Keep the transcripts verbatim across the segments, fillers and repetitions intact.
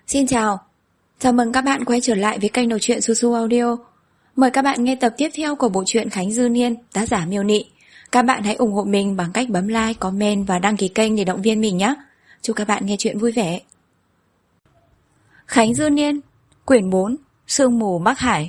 Xin chào, chào mừng các bạn quay trở lại với kênh đọc truyện Su Su Audio. Mời các bạn nghe tập tiếp theo của bộ truyện Khánh Dư Niên, tác giả Miêu Nị. Các bạn hãy ủng hộ mình bằng cách bấm like, comment và đăng ký kênh để động viên mình nhé. Chúc các bạn nghe truyện vui vẻ. Khánh Dư Niên, quyển bốn, Sương mù Bắc Hải.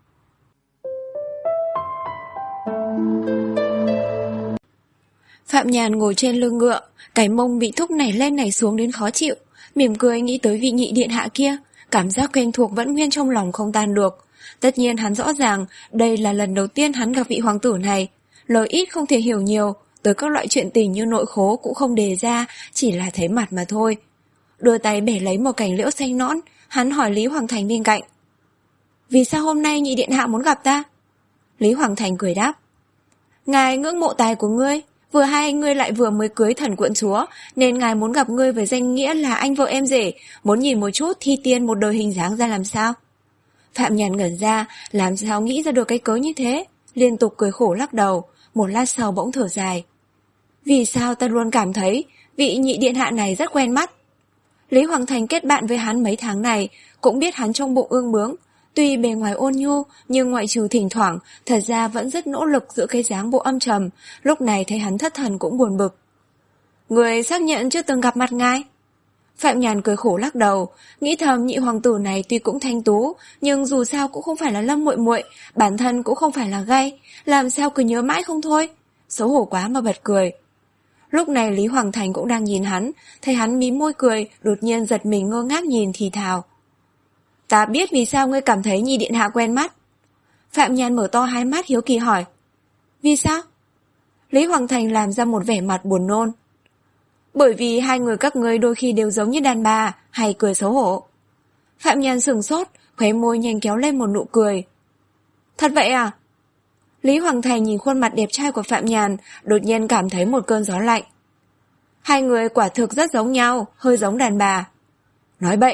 Phạm Nhàn ngồi trên lưng ngựa, cái mông bị thúc nảy lên nảy xuống đến khó chịu, mỉm cười nghĩ tới vị nhị điện hạ kia, cảm giác quen thuộc vẫn nguyên trong lòng không tan được. Tất nhiên hắn rõ ràng đây là lần đầu tiên hắn gặp vị hoàng tử này, lời ít không thể hiểu nhiều, tới các loại chuyện tình như nội khố cũng không đề ra, chỉ là thấy mặt mà thôi. Đưa tay bẻ lấy một cành liễu xanh nõn, hắn hỏi Lý Hoàng Thành bên cạnh: "Vì sao hôm nay nhị điện hạ muốn gặp ta?" Lý Hoàng Thành cười đáp: "Ngài ngưỡng mộ tài của ngươi, vừa hay ngươi lại vừa mới cưới thần quận chúa, nên ngài muốn gặp ngươi với danh nghĩa là anh vợ em rể, muốn nhìn một chút thi tiên một đời hình dáng ra làm sao." Phạm Nhàn ngẩn ra, làm sao nghĩ ra được cái cớ như thế, liên tục cười khổ lắc đầu, một lát sau bỗng thở dài: "Vì sao ta luôn cảm thấy vị nhị điện hạ này rất quen mắt?" Lý Hoàng Thành kết bạn với hắn mấy tháng này, cũng biết hắn trong bụng ương bướng, tuy bề ngoài ôn nhu, nhưng ngoại trừ thỉnh thoảng, thật ra vẫn rất nỗ lực giữ cái dáng bộ âm trầm, lúc này thấy hắn thất thần cũng buồn bực. "Người xác nhận chưa từng gặp mặt ngài?" Phạm Nhàn cười khổ lắc đầu, nghĩ thầm nhị hoàng tử này tuy cũng thanh tú, nhưng dù sao cũng không phải là Lâm muội muội, bản thân cũng không phải là gay, làm sao cứ nhớ mãi không thôi, xấu hổ quá mà bật cười. Lúc này Lý Hoàng Thành cũng đang nhìn hắn, thấy hắn mím môi cười, đột nhiên giật mình ngơ ngác nhìn thì thào: "Ta biết vì sao ngươi cảm thấy nhị điện hạ quen mắt." Phạm Nhàn mở to hai mắt hiếu kỳ hỏi: "Vì sao?" Lý Hoàng Thành làm ra một vẻ mặt buồn nôn: "Bởi vì hai người các ngươi đôi khi đều giống như đàn bà, hay cười xấu hổ." Phạm Nhàn sửng sốt, khóe môi nhanh kéo lên một nụ cười: "Thật vậy à?" Lý Hoàng Thành nhìn khuôn mặt đẹp trai của Phạm Nhàn, đột nhiên cảm thấy một cơn gió lạnh. "Hai người quả thực rất giống nhau, hơi giống đàn bà." "Nói bậy."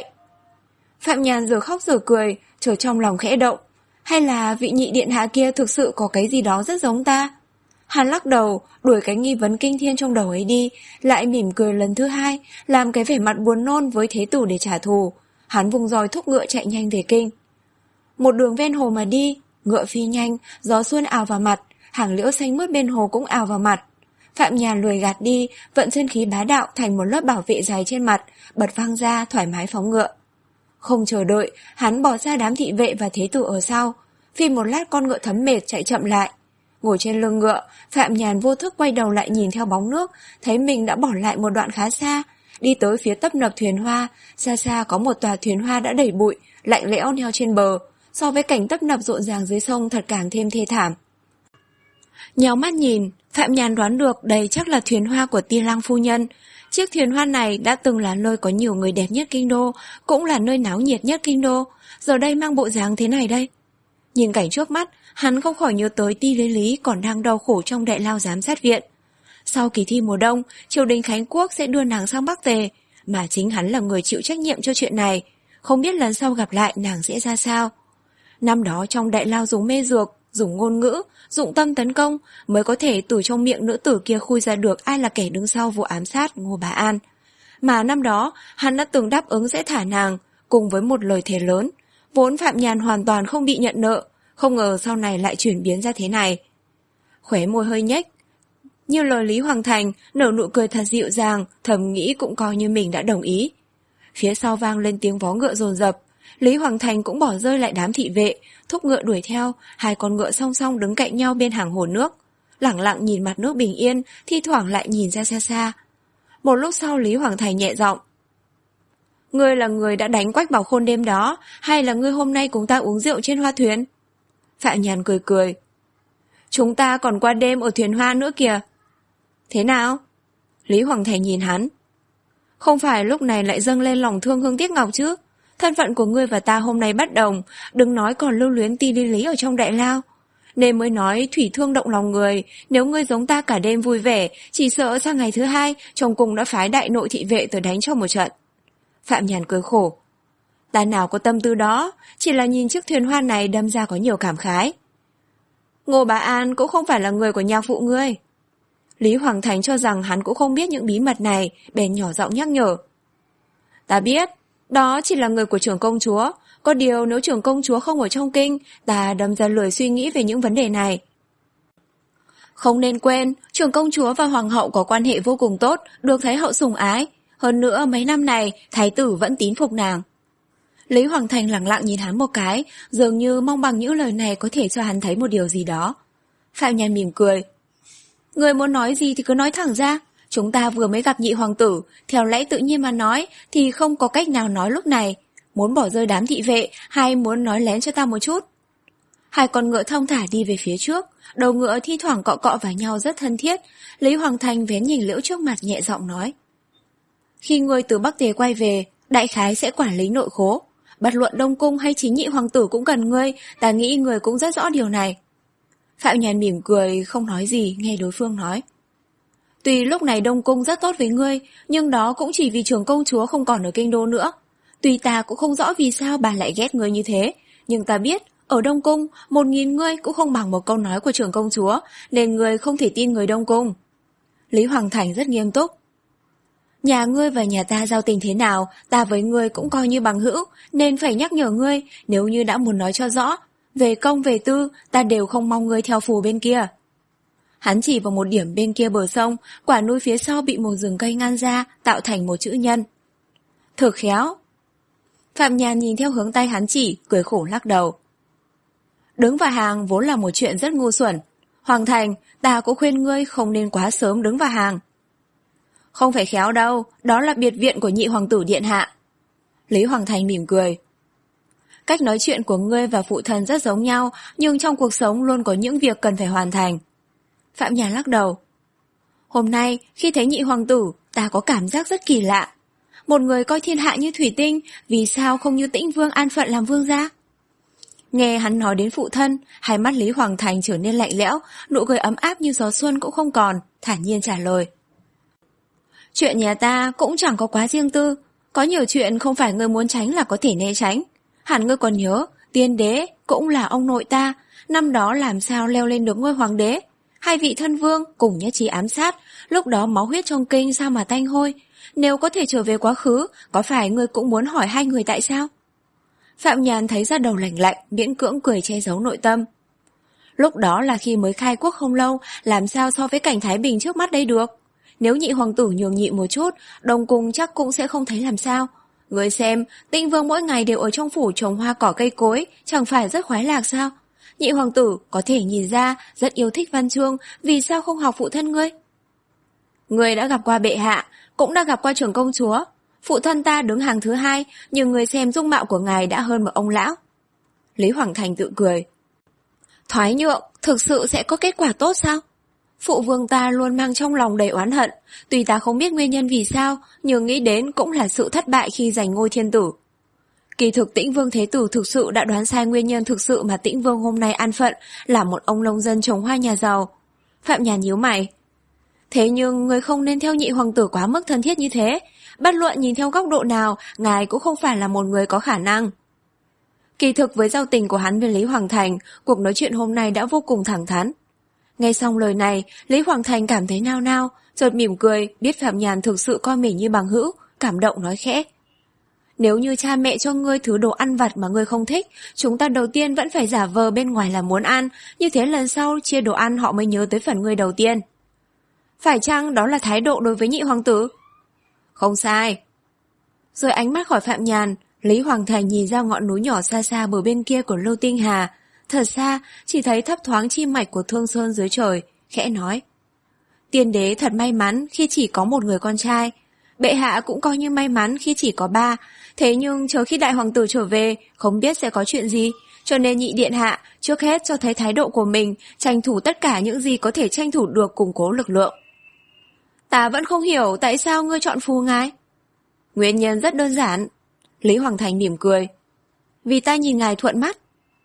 Phạm Nhàn giờ khóc giờ cười, chờ trong lòng khẽ động, hay là vị nhị điện hạ kia thực sự có cái gì đó rất giống ta? Hắn lắc đầu, đuổi cái nghi vấn kinh thiên trong đầu ấy đi, lại mỉm cười lần thứ hai, làm cái vẻ mặt buồn nôn với thế tử để trả thù. Hắn vùng roi thúc ngựa chạy nhanh về kinh. Một đường ven hồ mà đi, ngựa phi nhanh, gió xuân ào vào mặt, hàng liễu xanh mướt bên hồ cũng ào vào mặt. Phạm Nhàn lười gạt đi, vận chân khí bá đạo thành một lớp bảo vệ dày trên mặt, bật văng ra thoải mái phóng ngựa. Không chờ đợi, hắn bỏ ra đám thị vệ và thế tử ở sau. Phi một lát con ngựa thấm mệt chạy chậm lại. Ngồi trên lưng ngựa, Phạm Nhàn vô thức quay đầu lại nhìn theo bóng nước, thấy mình đã bỏ lại một đoạn khá xa. Đi tới phía tấp nập thuyền hoa, xa xa có một tòa thuyền hoa đã đẩy bụi, lạnh lẽo neo trên bờ. So với cảnh tấp nập rộn ràng dưới sông thật càng thêm thê thảm. Nhéo mắt nhìn, Phạm Nhàn đoán được đây chắc là thuyền hoa của Ti Lang phu nhân. Chiếc thuyền hoa này đã từng là nơi có nhiều người đẹp nhất kinh đô, cũng là nơi náo nhiệt nhất kinh đô, giờ đây mang bộ dáng thế này đây. Nhìn cảnh trước mắt, hắn không khỏi nhớ tới Ti Lý Lý còn đang đau khổ trong đại lao giám sát viện. Sau kỳ thi mùa đông, triều đình Khánh Quốc sẽ đưa nàng sang Bắc về, mà chính hắn là người chịu trách nhiệm cho chuyện này, không biết lần sau gặp lại nàng sẽ ra sao. Năm đó trong đại lao dùng mê dược, dùng ngôn ngữ, dụng tâm tấn công mới có thể từ trong miệng nữ tử kia khui ra được ai là kẻ đứng sau vụ ám sát Ngô Bá An. Mà năm đó, hắn đã từng đáp ứng sẽ thả nàng, cùng với một lời thề lớn. Vốn Phạm Nhàn hoàn toàn không bị nhận nợ, không ngờ sau này lại chuyển biến ra thế này. Khóe môi hơi nhếch, như lời Lý Hoàng Thành, nở nụ cười thật dịu dàng, thầm nghĩ cũng coi như mình đã đồng ý. Phía sau vang lên tiếng vó ngựa dồn dập, Lý Hoàng Thành cũng bỏ rơi lại đám thị vệ, thúc ngựa đuổi theo, hai con ngựa song song đứng cạnh nhau bên hàng hồ nước, lẳng lặng nhìn mặt nước bình yên, thi thoảng lại nhìn ra xa xa. Một lúc sau Lý Hoàng Thành nhẹ giọng: "Ngươi là người đã đánh Quách Bảo Khôn đêm đó, hay là ngươi hôm nay cùng ta uống rượu trên hoa thuyền?" Phạm Nhàn cười cười: "Chúng ta còn qua đêm ở thuyền hoa nữa kìa." "Thế nào?" Lý Hoàng Thành nhìn hắn: "Không phải lúc này lại dâng lên lòng thương Hương Tiếc Ngọc chứ? Thân phận của ngươi và ta hôm nay bất đồng, đừng nói còn lưu luyến Ti Lý Lý ở trong đại lao. Nên mới nói thủy thương động lòng người, nếu ngươi giống ta cả đêm vui vẻ, chỉ sợ sang ngày thứ hai, chồng cùng đã phái đại nội thị vệ tới đánh cho một trận." Phạm Nhàn cười khổ: "Ta nào có tâm tư đó, chỉ là nhìn chiếc thuyền hoa này đâm ra có nhiều cảm khái." "Ngô Bá An cũng không phải là người của nhạc phụ ngươi." Lý Hoàng Thành cho rằng hắn cũng không biết những bí mật này, bèn nhỏ giọng nhắc nhở: "Ta biết, Đó chỉ là người của trưởng công chúa. Có điều nếu trưởng công chúa không ở trong kinh, ta đâm ra lười suy nghĩ về những vấn đề này. Không nên quên, trưởng công chúa và hoàng hậu có quan hệ vô cùng tốt, được thái hậu sủng ái. Hơn nữa mấy năm này, thái tử vẫn tín phục nàng. Lý Hoàng Thành lẳng lặng nhìn hắn một cái, dường như mong bằng những lời này có thể cho hắn thấy một điều gì đó. Phạm Nhan mỉm cười. Người muốn nói gì thì cứ nói thẳng ra. Chúng ta vừa mới gặp nhị hoàng tử, theo lẽ tự nhiên mà nói thì không có cách nào nói lúc này. Muốn bỏ rơi đám thị vệ hay muốn nói lén cho ta một chút? Hai con ngựa thong thả đi về phía trước, đầu ngựa thi thoảng cọ cọ vào nhau rất thân thiết. Lý Hoàng Thành vén nhìn liễu trước mặt nhẹ giọng nói. Khi ngươi từ Bắc Tề quay về, đại khái sẽ quản lý nội khố. Bất luận Đông Cung hay chính nhị hoàng tử cũng cần ngươi, ta nghĩ ngươi cũng rất rõ điều này. Phạm Nhàn mỉm cười, không nói gì, nghe đối phương nói. Tuy lúc này Đông Cung rất tốt với ngươi, nhưng đó cũng chỉ vì trưởng công chúa không còn ở kinh đô nữa. Tuy ta cũng không rõ vì sao bà lại ghét ngươi như thế, nhưng ta biết, ở Đông Cung, một nghìn ngươi cũng không bằng một câu nói của trưởng công chúa, nên ngươi không thể tin người Đông Cung. Lý Hoàng Thành rất nghiêm túc. Nhà ngươi và nhà ta giao tình thế nào, ta với ngươi cũng coi như bằng hữu, nên phải nhắc nhở ngươi, nếu như đã muốn nói cho rõ. Về công về tư, ta đều không mong ngươi theo phù bên kia. Hắn chỉ vào một điểm bên kia bờ sông, quả núi phía sau bị một rừng cây ngăn ra, tạo thành một chữ nhân. Thực khéo. Phạm Nhàn nhìn theo hướng tay hắn chỉ, cười khổ lắc đầu. Đứng vào hàng vốn là một chuyện rất ngu xuẩn. Hoàng Thành, ta cũng khuyên ngươi không nên quá sớm đứng vào hàng. Không phải khéo đâu, đó là biệt viện của nhị hoàng tử điện hạ. Lý Hoàng Thành mỉm cười. Cách nói chuyện của ngươi và phụ thân rất giống nhau, nhưng trong cuộc sống luôn có những việc cần phải hoàn thành. Phạm Nhàn lắc đầu. Hôm nay, khi thấy nhị hoàng tử, ta có cảm giác rất kỳ lạ. Một người coi thiên hạ như thủy tinh, vì sao không như Tĩnh Vương an phận làm vương gia? Nghe hắn nói đến phụ thân, hai mắt Lý Hoàng Thành trở nên lạnh lẽo, nụ cười ấm áp như gió xuân cũng không còn, thản nhiên trả lời. Chuyện nhà ta cũng chẳng có quá riêng tư, có nhiều chuyện không phải ngươi muốn tránh là có thể né tránh. Hẳn ngươi còn nhớ, tiên đế cũng là ông nội ta, năm đó làm sao leo lên được ngôi hoàng đế. Hai vị thân vương cùng nhất trí ám sát, lúc đó máu huyết trong kinh sao mà tanh hôi. Nếu có thể trở về quá khứ, có phải ngươi cũng muốn hỏi hai người tại sao? Phạm Nhàn thấy ra đầu lạnh lạnh, miễn cưỡng cười che giấu nội tâm. Lúc đó là khi mới khai quốc không lâu, làm sao so với cảnh Thái Bình trước mắt đây được? Nếu nhị hoàng tử nhường nhị một chút, Đông Cung chắc cũng sẽ không thấy làm sao. Ngươi xem, Tĩnh Vương mỗi ngày đều ở trong phủ trồng hoa cỏ cây cối, chẳng phải rất khoái lạc sao? Nhị hoàng tử có thể nhìn ra rất yêu thích văn chương, vì sao không học phụ thân ngươi? Ngươi đã gặp qua bệ hạ, cũng đã gặp qua trưởng công chúa. Phụ thân ta đứng hàng thứ hai, nhưng người xem dung mạo của ngài đã hơn một ông lão. Lý Hoàng Thành tự cười. Thoái nhượng, thực sự sẽ có kết quả tốt sao? Phụ vương ta luôn mang trong lòng đầy oán hận, tuy ta không biết nguyên nhân vì sao, nhưng nghĩ đến cũng là sự thất bại khi giành ngôi thiên tử. Kỳ thực Tĩnh Vương Thế Tử thực sự đã đoán sai nguyên nhân thực sự mà Tĩnh Vương hôm nay an phận là một ông nông dân trồng hoa nhà giàu. Phạm Nhàn nhíu mày. Thế nhưng người không nên theo nhị hoàng tử quá mức thân thiết như thế. Bất luận nhìn theo góc độ nào, ngài cũng không phải là một người có khả năng. Kỳ thực với giao tình của hắn với Lý Hoàng Thành, cuộc nói chuyện hôm nay đã vô cùng thẳng thắn. Nghe xong lời này, Lý Hoàng Thành cảm thấy nao nao, chợt mỉm cười, biết Phạm Nhàn thực sự coi mình như bằng hữu, cảm động nói khẽ. Nếu như cha mẹ cho ngươi thứ đồ ăn vặt mà ngươi không thích, chúng ta đầu tiên vẫn phải giả vờ bên ngoài là muốn ăn, như thế lần sau chia đồ ăn họ mới nhớ tới phần ngươi đầu tiên. Phải chăng đó là thái độ đối với nhị hoàng tử? Không sai. Rồi ánh mắt khỏi Phạm Nhàn, Lý Hoàng Thành nhìn ra ngọn núi nhỏ xa xa bờ bên kia của Lưu Tinh Hà. Thật xa, chỉ thấy thấp thoáng chi mạch của Thương Sơn dưới trời, khẽ nói. Tiên đế thật may mắn khi chỉ có một người con trai. Bệ hạ cũng coi như may mắn khi chỉ có ba. Thế nhưng chờ khi đại hoàng tử trở về, không biết sẽ có chuyện gì. Cho nên nhị điện hạ trước hết cho thấy thái độ của mình, tranh thủ tất cả những gì có thể tranh thủ được củng cố lực lượng. Ta vẫn không hiểu tại sao ngươi chọn phù ngài. Nguyên nhân rất đơn giản. Lý Hoàng Thành mỉm cười. Vì ta nhìn ngài thuận mắt.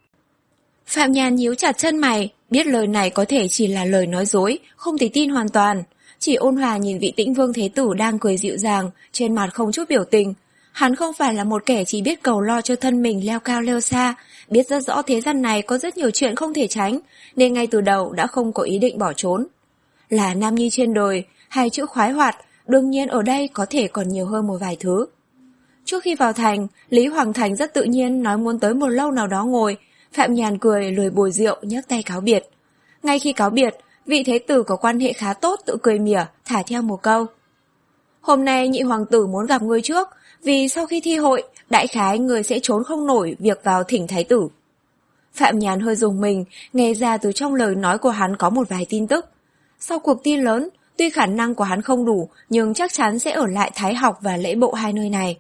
Phạm Nhàn nhíu chặt chân mày, biết lời này có thể chỉ là lời nói dối, không thể tin hoàn toàn. Chỉ ôn hòa nhìn vị Tĩnh Vương Thế Tử đang cười dịu dàng, trên mặt không chút biểu tình. Hắn không phải là một kẻ chỉ biết cầu lo cho thân mình leo cao leo xa, biết rất rõ thế gian này có rất nhiều chuyện không thể tránh, nên ngay từ đầu đã không có ý định bỏ trốn. Là nam nhi trên đời, hai chữ khoái hoạt, đương nhiên ở đây có thể còn nhiều hơn một vài thứ. Trước khi vào thành, Lý Hoàng Thành rất tự nhiên nói muốn tới một lâu nào đó ngồi. Phạm Nhàn cười lười bồi rượu nhấc tay cáo biệt. Ngay khi cáo biệt, vị thế tử có quan hệ khá tốt tự cười mỉa, thả theo một câu. Hôm nay nhị hoàng tử muốn gặp ngươi trước, vì sau khi thi hội, đại khái người sẽ trốn không nổi việc vào thỉnh thái tử. Phạm Nhàn hơi rùng mình, nghe ra từ trong lời nói của hắn có một vài tin tức. Sau cuộc thi lớn, tuy khả năng của hắn không đủ, nhưng chắc chắn sẽ ở lại Thái học và lễ bộ hai nơi này.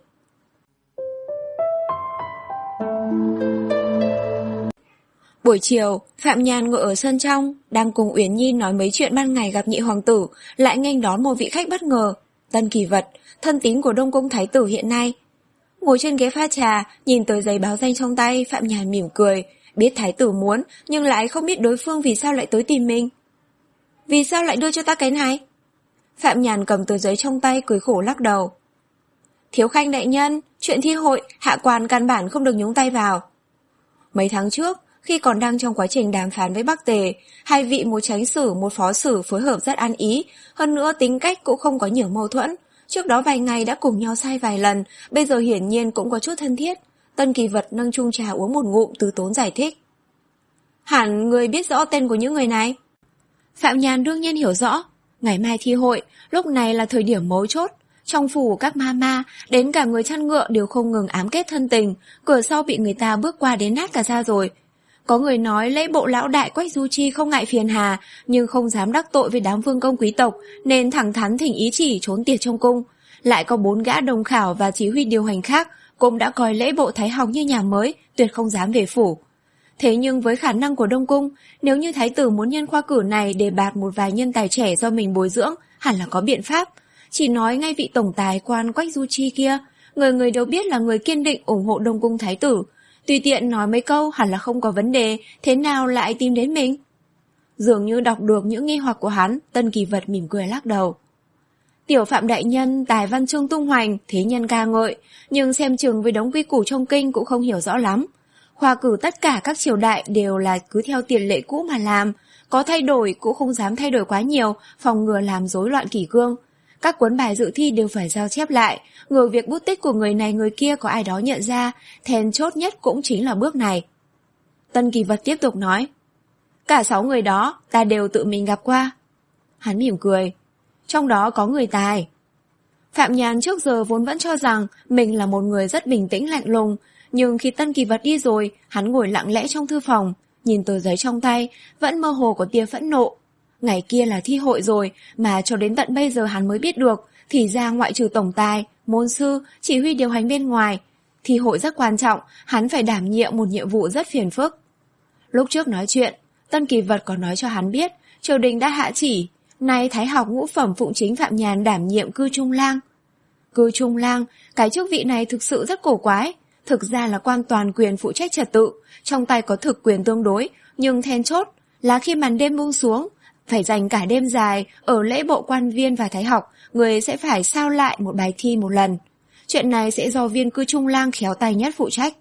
Buổi chiều, Phạm Nhàn ngồi ở sân trong, đang cùng Uyển Nhi nói mấy chuyện ban ngày gặp nhị hoàng tử, lại nghênh đón một vị khách bất ngờ, Tân Kỳ Vật, thân tín của Đông Cung Thái tử hiện nay. Ngồi trên ghế pha trà, nhìn tới giấy báo danh trong tay, Phạm Nhàn mỉm cười, biết Thái tử muốn, nhưng lại không biết đối phương vì sao lại tới tìm mình. Vì sao lại đưa cho ta cái này? Phạm Nhàn cầm tờ giấy trong tay cười khổ lắc đầu. Thiếu khanh đại nhân, chuyện thi hội, hạ quan căn bản không được nhúng tay vào. Mấy tháng trước, khi còn đang trong quá trình đàm phán với Bắc Tề, hai vị một chánh sử một phó sử phối hợp rất ăn ý, hơn nữa tính cách cũng không có nhiều mâu thuẫn. Trước đó vài ngày đã cùng nhau sai vài lần, bây giờ hiển nhiên cũng có chút thân thiết. Tân Kỳ Vật nâng chung trà uống một ngụm từ tốn giải thích. Hẳn người biết rõ tên của những người này. Phạm Nhàn đương nhiên hiểu rõ. Ngày mai thi hội, lúc này là thời điểm mấu chốt. Trong phủ các ma ma, đến cả người chăn ngựa đều không ngừng ám kết thân tình, cửa sau bị người ta bước qua đến nát cả ra rồi. Có người nói lễ bộ lão đại Quách Du Chi không ngại phiền hà, nhưng không dám đắc tội với đám vương công quý tộc, nên thẳng thắn thỉnh ý chỉ trốn tiệt trong cung. Lại có bốn gã đồng khảo và chỉ huy điều hành khác, cũng đã coi lễ bộ Thái học như nhà mới, tuyệt không dám về phủ. Thế nhưng với khả năng của Đông Cung, nếu như thái tử muốn nhân khoa cử này để bạt một vài nhân tài trẻ do mình bồi dưỡng, hẳn là có biện pháp. Chỉ nói ngay vị tổng tài quan Quách Du Chi kia, người người đều biết là người kiên định ủng hộ Đông Cung thái tử. Tùy tiện nói mấy câu hẳn là không có vấn đề, thế nào lại tìm đến mình? Dường như đọc được những nghi hoặc của hắn, Tân Kỳ Vật mỉm cười lắc đầu. Tiểu Phạm đại nhân tài văn chương tung hoành, thế nhân ca ngợi, nhưng xem chừng với đống quy củ trong kinh cũng không hiểu rõ lắm. Khoa cử tất cả các triều đại đều là cứ theo tiền lệ cũ mà làm, có thay đổi cũng không dám thay đổi quá nhiều, phòng ngừa làm rối loạn kỷ cương. Các cuốn bài dự thi đều phải giao chép lại, ngừa việc bút tích của người này người kia có ai đó nhận ra, then chốt nhất cũng chính là bước này. Tân Kỳ Vật tiếp tục nói, cả sáu người đó ta đều tự mình gặp qua. Hắn mỉm cười, trong đó có người tài. Phạm Nhàn trước giờ vốn vẫn cho rằng mình là một người rất bình tĩnh lạnh lùng, nhưng khi Tân Kỳ Vật đi rồi, hắn ngồi lặng lẽ trong thư phòng, nhìn tờ giấy trong tay, vẫn mơ hồ có tia phẫn nộ. Ngày kia là thi hội rồi, mà cho đến tận bây giờ hắn mới biết được, thì ra ngoại trừ tổng tài, môn sư, chỉ huy điều hành bên ngoài, thi hội rất quan trọng, hắn phải đảm nhiệm một nhiệm vụ rất phiền phức. Lúc trước nói chuyện, Tân Kỳ Vật có nói cho hắn biết, triều đình đã hạ chỉ, nay Thái học ngũ phẩm phụng chính Phạm Nhàn đảm nhiệm cư trung lang. Cư trung lang, cái chức vị này thực sự rất cổ quái, thực ra là quan toàn quyền phụ trách trật tự, trong tay có thực quyền tương đối, nhưng then chốt là khi màn đêm buông xuống, phải dành cả đêm dài, ở lễ bộ quan viên và thái học, người sẽ phải sao lại một bài thi một lần. Chuyện này sẽ do viên cư trung lang khéo tay nhất phụ trách.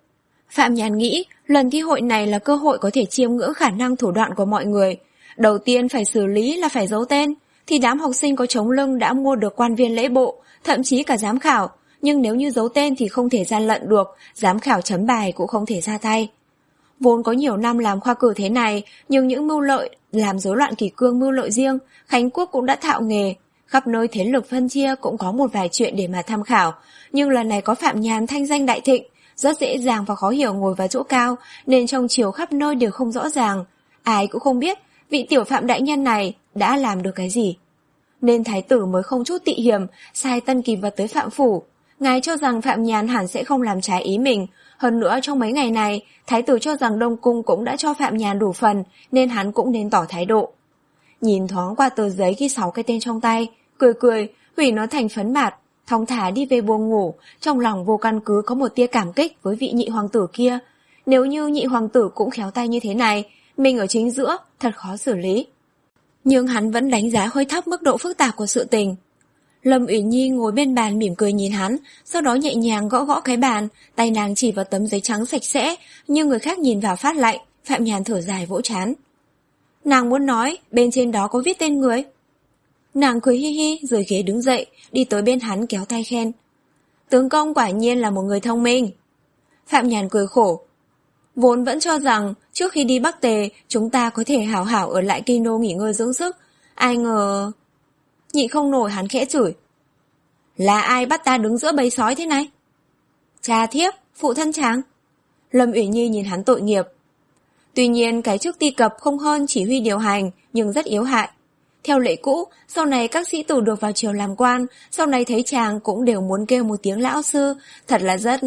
Phạm Nhàn nghĩ, lần thi hội này là cơ hội có thể chiêm ngưỡng khả năng thủ đoạn của mọi người. Đầu tiên phải xử lý là phải giấu tên, thì đám học sinh có chống lưng đã mua được quan viên lễ bộ, thậm chí cả giám khảo. Nhưng nếu như giấu tên thì không thể gian lận được, giám khảo chấm bài cũng không thể ra tay. Vốn có nhiều năm làm khoa cử thế này, nhưng những mưu lợi, làm rối loạn kỷ cương mưu lợi riêng, Khánh Quốc cũng đã thạo nghề. Khắp nơi thế lực phân chia cũng có một vài chuyện để mà tham khảo, nhưng lần này có Phạm Nhàn thanh danh đại thịnh, rất dễ dàng và khó hiểu ngồi vào chỗ cao, nên trong triều khắp nơi đều không rõ ràng. Ai cũng không biết vị tiểu Phạm đại nhân này đã làm được cái gì. Nên thái tử mới không chút tị hiểm, sai Tân Kỳ Vật tới Phạm phủ. Ngài cho rằng Phạm Nhàn hẳn sẽ không làm trái ý mình. Hơn nữa trong mấy ngày này, thái tử cho rằng Đông Cung cũng đã cho Phạm Nhàn đủ phần, nên hắn cũng nên tỏ thái độ. Nhìn thoáng qua tờ giấy ghi sáu cái tên trong tay, cười cười, hủy nó thành phấn mạt, thong thả đi về buồng ngủ, trong lòng vô căn cứ có một tia cảm kích với vị nhị hoàng tử kia. Nếu như nhị hoàng tử cũng khéo tay như thế này, mình ở chính giữa, thật khó xử lý. Nhưng hắn vẫn đánh giá hơi thấp mức độ phức tạp của sự tình. Lâm Uyển Nhi ngồi bên bàn mỉm cười nhìn hắn, sau đó nhẹ nhàng gõ gõ cái bàn, tay nàng chỉ vào tấm giấy trắng sạch sẽ, nhưng người khác nhìn vào phát lạnh. Phạm Nhàn thở dài vỗ trán. Nàng muốn nói, bên trên đó có viết tên người. Nàng cười hi hi, rời ghế đứng dậy, đi tới bên hắn kéo tay khen. Tướng công quả nhiên là một người thông minh. Phạm Nhàn cười khổ. Vốn vẫn cho rằng trước khi đi Bắc Tề chúng ta có thể hảo hảo ở lại kinh đô nghỉ ngơi dưỡng sức. Ai ngờ... Nhịn không nổi hắn khẽ chửi. Là ai bắt ta đứng giữa bầy sói thế này? Cha thiếp, phụ thân chàng. Lâm Uyển Nhi nhìn hắn tội nghiệp. Tuy nhiên cái chức ti cập không hơn chỉ huy điều hành, nhưng rất yếu hại. Theo lệ cũ, sau này các sĩ tử được vào triều làm quan, sau này thấy chàng cũng đều muốn kêu một tiếng lão sư, thật là rất...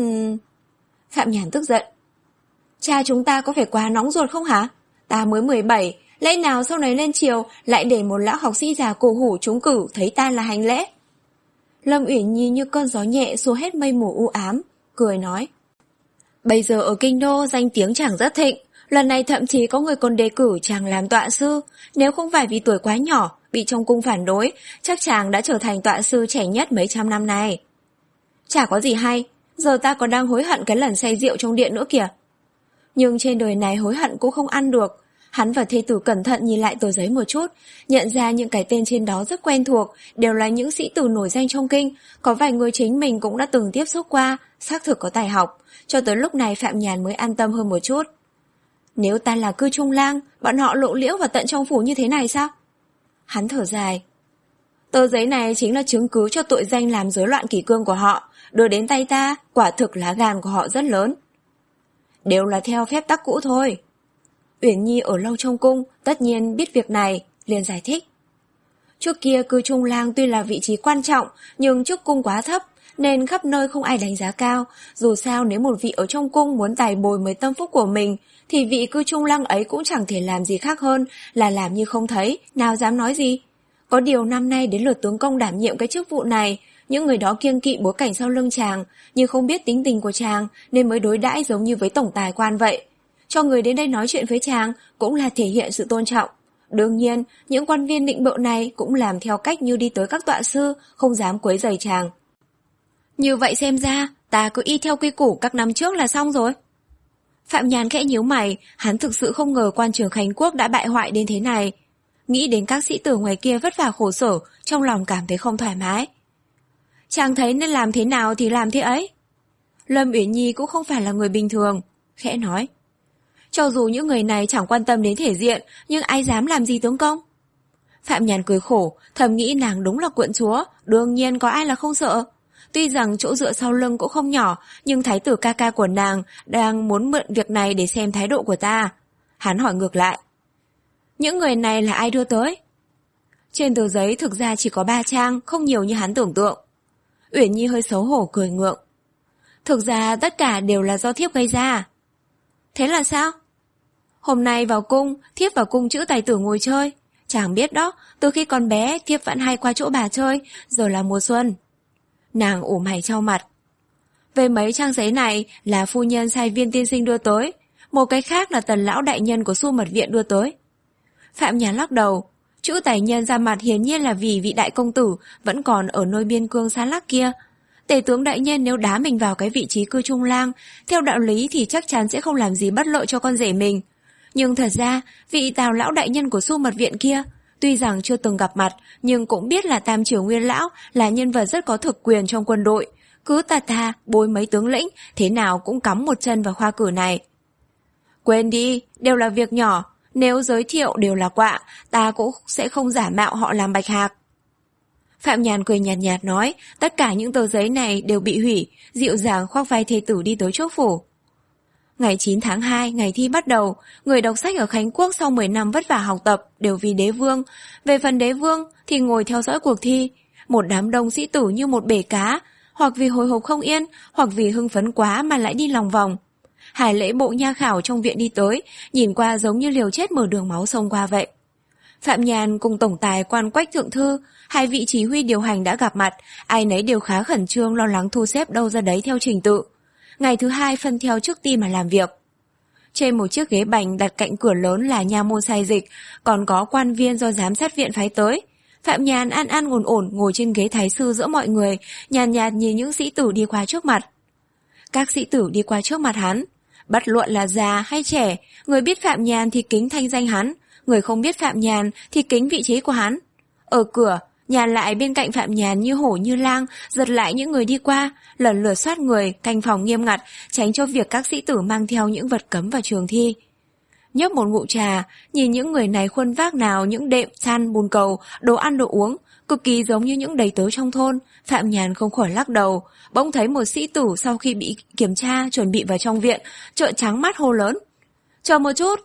Phạm Nhàn tức giận. Cha chúng ta có phải quá nóng ruột không hả? Ta mới mười bảy, lẽ nào sau này lên triều lại để một lão học sĩ già cổ hủ trúng cử thấy ta là hành lễ? Lâm Uyển Nhi như cơn gió nhẹ xua hết mây mù u ám, cười nói. Bây giờ ở kinh đô danh tiếng chàng rất thịnh, lần này thậm chí có người còn đề cử chàng làm tọa sư, nếu không phải vì tuổi quá nhỏ, bị trong cung phản đối, chắc chàng đã trở thành tọa sư trẻ nhất mấy trăm năm nay. Chả có gì hay, giờ ta còn đang hối hận cái lần say rượu trong điện nữa kìa. Nhưng trên đời này hối hận cũng không ăn được. Hắn và thê tử cẩn thận nhìn lại tờ giấy một chút, nhận ra những cái tên trên đó rất quen thuộc, đều là những sĩ tử nổi danh trong kinh, có vài người chính mình cũng đã từng tiếp xúc qua, xác thực có tài học. Cho tới lúc này Phạm Nhàn mới an tâm hơn một chút. Nếu ta là cư trung lang, bọn họ lộ liễu vào tận trong phủ như thế này sao? Hắn thở dài. Tờ giấy này chính là chứng cứ cho tội danh làm rối loạn kỷ cương của họ, đưa đến tay ta, quả thực lá gan của họ rất lớn. Đều là theo phép tắc cũ thôi. Uyển Nhi ở lâu trong cung, tất nhiên biết việc này, liền giải thích. Trước kia cư trung lang tuy là vị trí quan trọng, nhưng chức cung quá thấp, nên khắp nơi không ai đánh giá cao. Dù sao nếu một vị ở trong cung muốn tài bồi mấy tâm phúc của mình, thì vị cư trung lang ấy cũng chẳng thể làm gì khác hơn là làm như không thấy, nào dám nói gì. Có điều năm nay đến lượt tướng công đảm nhiệm cái chức vụ này, những người đó kiêng kỵ bối cảnh sau lưng chàng, nhưng không biết tính tình của chàng nên mới đối đãi giống như với tổng tài quan vậy. Cho người đến đây nói chuyện với chàng cũng là thể hiện sự tôn trọng. Đương nhiên, những quan viên nịnh bợ này cũng làm theo cách như đi tới các tọa sư, không dám quấy rầy chàng. Như vậy xem ra, ta cứ y theo quy củ các năm trước là xong rồi. Phạm Nhàn khẽ nhíu mày, hắn thực sự không ngờ quan trường Khánh Quốc đã bại hoại đến thế này. Nghĩ đến các sĩ tử ngoài kia vất vả khổ sở, trong lòng cảm thấy không thoải mái. Chàng thấy nên làm thế nào thì làm thế ấy. Lâm Uyển Nhi cũng không phải là người bình thường, khẽ nói. Cho dù những người này chẳng quan tâm đến thể diện, nhưng ai dám làm gì tướng công? Phạm Nhàn cười khổ, thầm nghĩ nàng đúng là quận chúa, đương nhiên có ai là không sợ. Tuy rằng chỗ dựa sau lưng cũng không nhỏ, nhưng thái tử ca ca của nàng đang muốn mượn việc này để xem thái độ của ta. Hắn hỏi ngược lại. Những người này là ai đưa tới? Trên tờ giấy thực ra chỉ có ba trang, không nhiều như hắn tưởng tượng. Uyển Nhi hơi xấu hổ cười ngượng. Thực ra tất cả đều là do thiếp gây ra. Thế là sao? Hôm nay vào cung, thiếp vào cung chữ tài tử ngồi chơi. Chàng biết đó, từ khi còn bé thiếp vẫn hay qua chỗ bà chơi, giờ là mùa xuân. Nàng ủ mày chau mặt. Về mấy trang giấy này là phu nhân sai Viên tiên sinh đưa tới, một cái khác là Tần lão đại nhân của Xu Mật viện đưa tới. Phạm Nhàn lắc đầu. Chữ tài nhân ra mặt hiển nhiên là vì vị đại công tử vẫn còn ở nơi biên cương xa lắc kia. Tể tướng đại nhân nếu đá mình vào cái vị trí cư trung lang, theo đạo lý thì chắc chắn sẽ không làm gì bất lợi cho con rể mình. Nhưng thật ra, vị Tào lão đại nhân của Xu Mật viện kia, tuy rằng chưa từng gặp mặt, nhưng cũng biết là Tam Triều Nguyên lão là nhân vật rất có thực quyền trong quân đội. Cứ tà tà, bối mấy tướng lĩnh, thế nào cũng cắm một chân vào khoa cử này. Quên đi, đều là việc nhỏ. Nếu giới thiệu đều là quạ, ta cũng sẽ không giả mạo họ làm bạch hạc. Phạm Nhàn cười nhạt nhạt nói, tất cả những tờ giấy này đều bị hủy, dịu dàng khoác vai thê tử đi tới chốt phủ. Ngày chín tháng hai, ngày thi bắt đầu, người đọc sách ở Khánh Quốc sau mười năm vất vả học tập đều vì đế vương. Về phần đế vương thì ngồi theo dõi cuộc thi. Một đám đông sĩ tử như một bể cá, hoặc vì hồi hộp không yên, hoặc vì hưng phấn quá mà lại đi lòng vòng. Hải lễ bộ nha khảo trong viện đi tới, nhìn qua giống như liều chết mở đường máu xông qua vậy. Phạm Nhàn cùng tổng tài quan Quách thượng thư, hai vị chỉ huy điều hành đã gặp mặt, ai nấy đều khá khẩn trương lo lắng thu xếp đâu ra đấy theo trình tự. Ngày thứ hai phân theo trước ti mà làm việc. Trên một chiếc ghế bành đặt cạnh cửa lớn là nha môn sai dịch, còn có quan viên do giám sát viện phái tới. Phạm Nhàn an an ổn ổn ngồi trên ghế thái sư giữa mọi người, nhàn nhạt nhìn những sĩ tử đi qua trước mặt. Các sĩ tử đi qua trước mặt hắn. Bất luận là già hay trẻ, người biết Phạm Nhàn thì kính thanh danh hắn, người không biết Phạm Nhàn thì kính vị trí của hắn. Ở cửa, Nhàn lại bên cạnh Phạm Nhàn như hổ như lang, giật lại những người đi qua, lần lượt soát người, canh phòng nghiêm ngặt, tránh cho việc các sĩ tử mang theo những vật cấm vào trường thi. Nhấp một ngụm trà, nhìn những người này khuân vác nào những đệm, chăn, bồn cầu, đồ ăn đồ uống, cực kỳ giống như những đầy tớ trong thôn. Phạm Nhàn không khỏi lắc đầu, bỗng thấy một sĩ tử sau khi bị kiểm tra chuẩn bị vào trong viện, trợn trắng mắt hô lớn: "Chờ một chút!"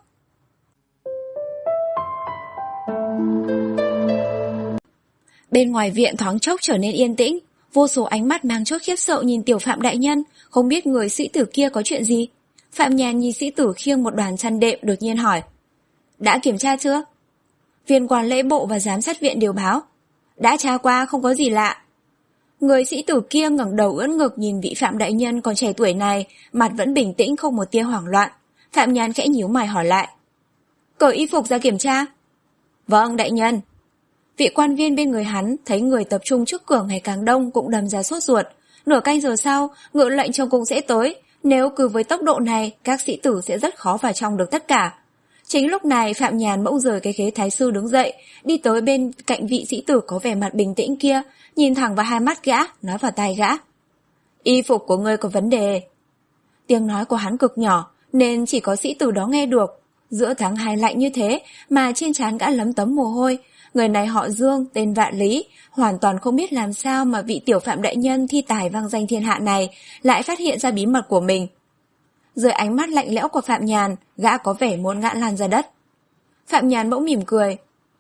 Bên ngoài viện thoáng chốc trở nên yên tĩnh, vô số ánh mắt mang chút khiếp sợ nhìn Tiểu Phạm đại nhân, không biết người sĩ tử kia có chuyện gì. Phạm Nhàn nhìn sĩ tử khiêng một đoàn chăn đệm đột nhiên hỏi: "Đã kiểm tra chưa?" Viên quan lễ bộ và giám sát viện đều báo: "Đã tra qua, không có gì lạ." Người sĩ tử kia ngẩng đầu ưỡn ngực nhìn vị Phạm đại nhân còn trẻ tuổi này, mặt vẫn bình tĩnh không một tia hoảng loạn. Phạm Nhàn khẽ nhíu mày hỏi lại: "Cởi y phục ra kiểm tra?" "Vâng, đại nhân." Vị quan viên bên người hắn thấy người tập trung trước cửa ngày càng đông cũng đâm ra sốt ruột. Nửa canh giờ sau, ngự lệnh trong cung sẽ tới. Nếu cứ với tốc độ này, các sĩ tử sẽ rất khó vào trong được tất cả. Chính lúc này Phạm Nhàn bỗng rời cái ghế thái sư đứng dậy, đi tới bên cạnh vị sĩ tử có vẻ mặt bình tĩnh kia, nhìn thẳng vào hai mắt gã, nói vào tai gã: "Y phục của ngươi có vấn đề." Tiếng nói của hắn cực nhỏ, nên chỉ có sĩ tử đó nghe được. Giữa tháng hai lạnh như thế mà trên trán gã lấm tấm mồ hôi. Người này họ Dương, tên Vạn Lý, hoàn toàn không biết làm sao mà vị Tiểu Phạm đại nhân thi tài vang danh thiên hạ này lại phát hiện ra bí mật của mình. Dưới ánh mắt lạnh lẽo của Phạm Nhàn, gã có vẻ muốn ngã lăn ra đất. Phạm Nhàn bỗng mỉm cười: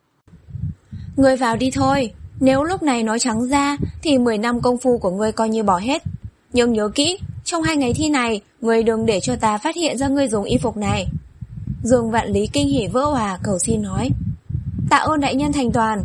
"Ngươi vào đi thôi, nếu lúc này nói trắng ra thì mười năm công phu của ngươi coi như bỏ hết. Nhưng nhớ kỹ, trong hai ngày thi này, ngươi đừng để cho ta phát hiện ra ngươi dùng y phục này." Dương Vạn Lý kinh hỉ vỡ òa cầu xin nói: "Tạ ơn đại nhân thành toàn."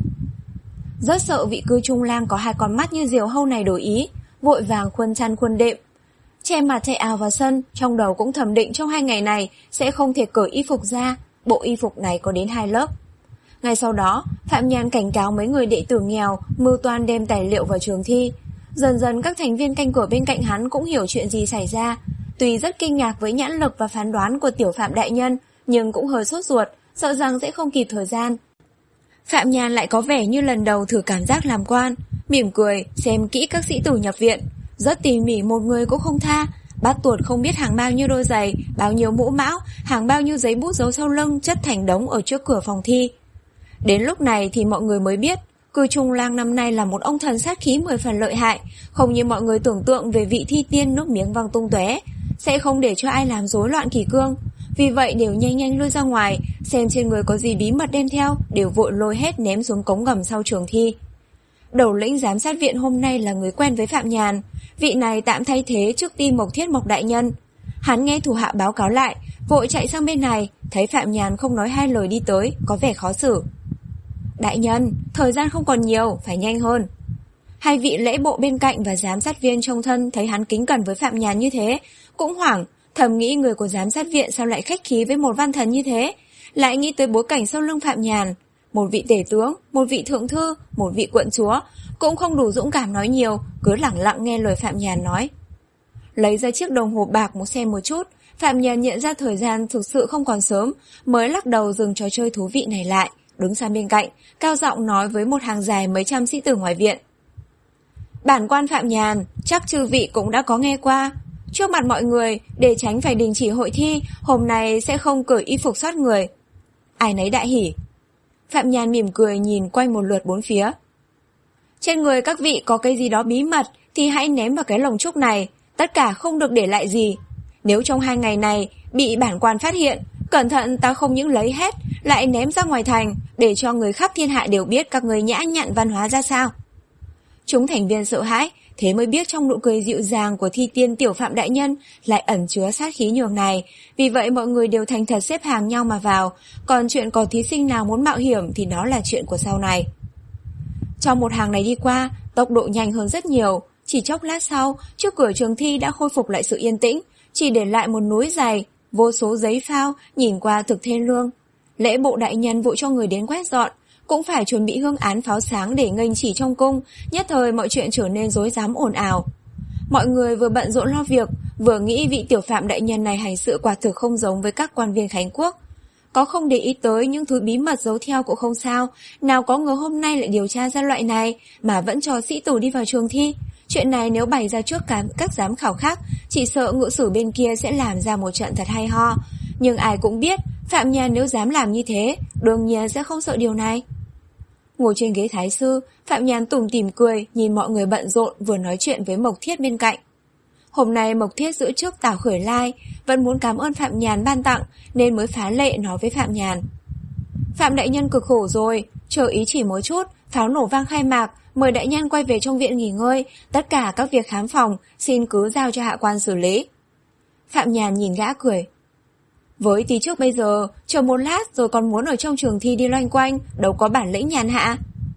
Rất sợ vị cư trung lang có hai con mắt như diều hâu này đổi ý, vội vàng khuân chăn khuân đệm, che mặt chạy ào vào sân, trong đầu cũng thầm định trong hai ngày này sẽ không thể cởi y phục ra, bộ y phục này có đến hai lớp. Ngay sau đó, Phạm Nhàn cảnh cáo mấy người đệ tử nghèo mưu toan đem tài liệu vào trường thi. Dần dần các thành viên canh cửa bên cạnh hắn cũng hiểu chuyện gì xảy ra. Tuy rất kinh ngạc với nhãn lực và phán đoán của Tiểu Phạm đại nhân, nhưng cũng hơi sốt ruột, sợ rằng sẽ không kịp thời gian. Phạm Nhàn lại có vẻ như lần đầu thử cảm giác làm quan, mỉm cười xem kỹ các sĩ tử nhập viện, rất tỉ mỉ một người cũng không tha, bắt tuột không biết hàng bao nhiêu đôi giày, bao nhiêu mũ mão, hàng bao nhiêu giấy bút giấu sau lưng chất thành đống ở trước cửa phòng thi. Đến lúc này thì mọi người mới biết, cư trung lang năm nay là một ông thần sát khí mười phần lợi hại, không như mọi người tưởng tượng về vị thi tiên nước miếng văng tung tóe, sẽ không để cho ai làm rối loạn kỷ cương. Vì vậy đều nhanh nhanh lui ra ngoài, xem trên người có gì bí mật đem theo, đều vội lôi hết ném xuống cống ngầm sau trường thi. Đầu lĩnh giám sát viện hôm nay là người quen với Phạm Nhàn, vị này tạm thay thế trước Ti Mộc Thiết Mộc đại nhân. Hắn nghe thủ hạ báo cáo lại, vội chạy sang bên này, thấy Phạm Nhàn không nói hai lời đi tới, có vẻ khó xử. "Đại nhân, thời gian không còn nhiều, phải nhanh hơn." Hai vị lễ bộ bên cạnh và giám sát viên trong thân thấy hắn kính cẩn với Phạm Nhàn như thế, cũng hoảng, thầm nghĩ người của giám sát viện sao lại khách khí với một văn thần như thế, lại nghĩ tới bối cảnh sau lưng Phạm Nhàn. Một vị tể tướng, một vị thượng thư, một vị quận chúa, cũng không đủ dũng cảm nói nhiều, cứ lẳng lặng nghe lời Phạm Nhàn nói. Lấy ra chiếc đồng hồ bạc một xem một chút, Phạm Nhàn nhận ra thời gian thực sự không còn sớm, mới lắc đầu dừng trò chơi thú vị này lại, đứng sang bên cạnh, cao giọng nói với một hàng dài mấy trăm sĩ tử ngoài viện: "Bản quan Phạm Nhàn, chắc chư vị cũng đã có nghe qua. Trước mặt mọi người, để tránh phải đình chỉ hội thi, hôm nay sẽ không cởi y phục soát người." Ai nấy đại hỉ. Phạm Nhàn mỉm cười nhìn quanh một lượt bốn phía. "Trên người các vị có cái gì đó bí mật thì hãy ném vào cái lồng trúc này, tất cả không được để lại gì. Nếu trong hai ngày này bị bản quan phát hiện, cẩn thận ta không những lấy hết, lại ném ra ngoài thành, để cho người khắp thiên hạ đều biết các người nhã nhặn văn hóa ra sao." Chúng thành viên sợ hãi, thế mới biết trong nụ cười dịu dàng của thi tiên Tiểu Phạm đại nhân lại ẩn chứa sát khí nhường này. Vì vậy mọi người đều thành thật xếp hàng nhau mà vào, còn chuyện có thí sinh nào muốn mạo hiểm thì đó là chuyện của sau này. Trong một hàng này đi qua, tốc độ nhanh hơn rất nhiều. Chỉ chốc lát sau, trước cửa trường thi đã khôi phục lại sự yên tĩnh, chỉ để lại một núi dày, vô số giấy phao, nhìn qua thực thê lương. Lễ bộ đại nhân vội cho người đến quét dọn, cũng phải chuẩn bị hương án pháo sáng để nghênh chỉ trong cung, nhất thời mọi chuyện trở nên rối rắm ồn ào. Mọi người vừa bận rộn lo việc, vừa nghĩ vị Tiểu Phạm đại nhân này hành sự quả thực không giống với các quan viên Khánh Quốc. có không để ý tới những thứ bí mật giấu theo cũng không sao, nào có ngờ hôm nay lại điều tra ra loại này mà vẫn cho sĩ tử đi vào trường thi. Chuyện này nếu bày ra trước cả các giám khảo khác, chỉ sợ ngự sử bên kia sẽ làm ra một trận thật hay ho. Nhưng ai cũng biết, Phạm Nhàn nếu dám làm như thế, đương nhiên sẽ không sợ điều này. Ngồi trên ghế thái sư, Phạm Nhàn tủm tỉm cười, nhìn mọi người bận rộn vừa nói chuyện với Mộc Thiết bên cạnh. Hôm nay Mộc Thiết giữ chức Tào Khởi Lai, vẫn muốn cảm ơn Phạm Nhàn ban tặng, nên mới phá lệ nói với Phạm Nhàn. Phạm đại nhân cực khổ rồi, chờ ý chỉ một chút, pháo nổ vang khai mạc, mời đại nhân quay về trong viện nghỉ ngơi, tất cả các việc khám phòng xin cứ giao cho hạ quan xử lý. Phạm Nhàn nhìn gã cười. Với tí trước bây giờ, chờ một lát rồi còn muốn ở trong trường thi đi loanh quanh, đâu có bản lĩnh nhàn hạ.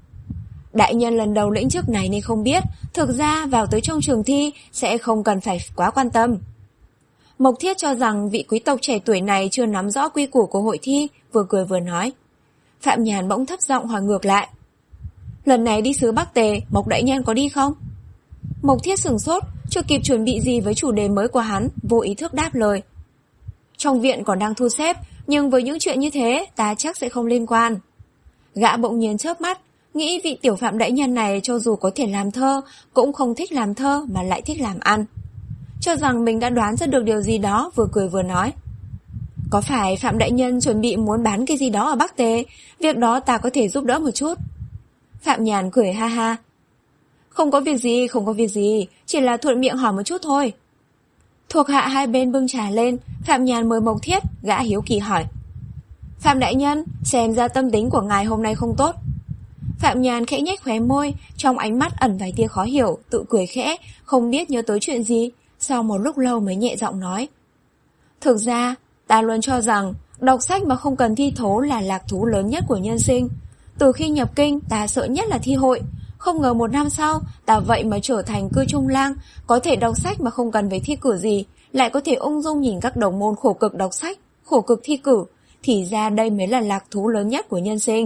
Đại nhân lần đầu lĩnh chức này nên không biết, thực ra vào tới trong trường thi sẽ không cần phải quá quan tâm. Mộc Thiết cho rằng vị quý tộc trẻ tuổi này chưa nắm rõ quy củ của hội thi, vừa cười vừa nói. Phạm Nhàn bỗng thấp giọng hỏi ngược lại. Lần này đi xứ Bắc Tề, Mộc đại nhân có đi không? Mộc Thiết sửng sốt, chưa kịp chuẩn bị gì với chủ đề mới của hắn, vô ý thức đáp lời. Trong viện còn đang thu xếp, nhưng với những chuyện như thế, ta chắc sẽ không liên quan. Gã bỗng nhiên chớp mắt, nghĩ vị tiểu Phạm đại nhân này cho dù có thể làm thơ, cũng không thích làm thơ mà lại thích làm ăn. Cho rằng mình đã đoán ra được điều gì đó, vừa cười vừa nói. Có phải Phạm đại nhân chuẩn bị muốn bán cái gì đó ở Bắc Tề, việc đó ta có thể giúp đỡ một chút. Phạm Nhàn cười ha ha. Không có việc gì, không có việc gì, chỉ là thuận miệng hỏi một chút thôi. Thuộc hạ hai bên bưng trà lên, Phạm Nhàn mời Mộc Thiết, gã hiếu kỳ hỏi. Phạm đại nhân, xem ra tâm tính của ngài hôm nay không tốt. Phạm Nhàn khẽ nhếch khóe môi, trong ánh mắt ẩn vài tia khó hiểu, tự cười khẽ, không biết nhớ tới chuyện gì, sau một lúc lâu mới nhẹ giọng nói. Thực ra, ta luôn cho rằng, đọc sách mà không cần thi thố là lạc thú lớn nhất của nhân sinh. Từ khi nhập kinh, ta sợ nhất là thi hội. Không ngờ một năm sau, ta vậy mà trở thành cư trung lang, có thể đọc sách mà không cần phải thi cử gì, lại có thể ung dung nhìn các đồng môn khổ cực đọc sách, khổ cực thi cử, thì ra đây mới là lạc thú lớn nhất của nhân sinh.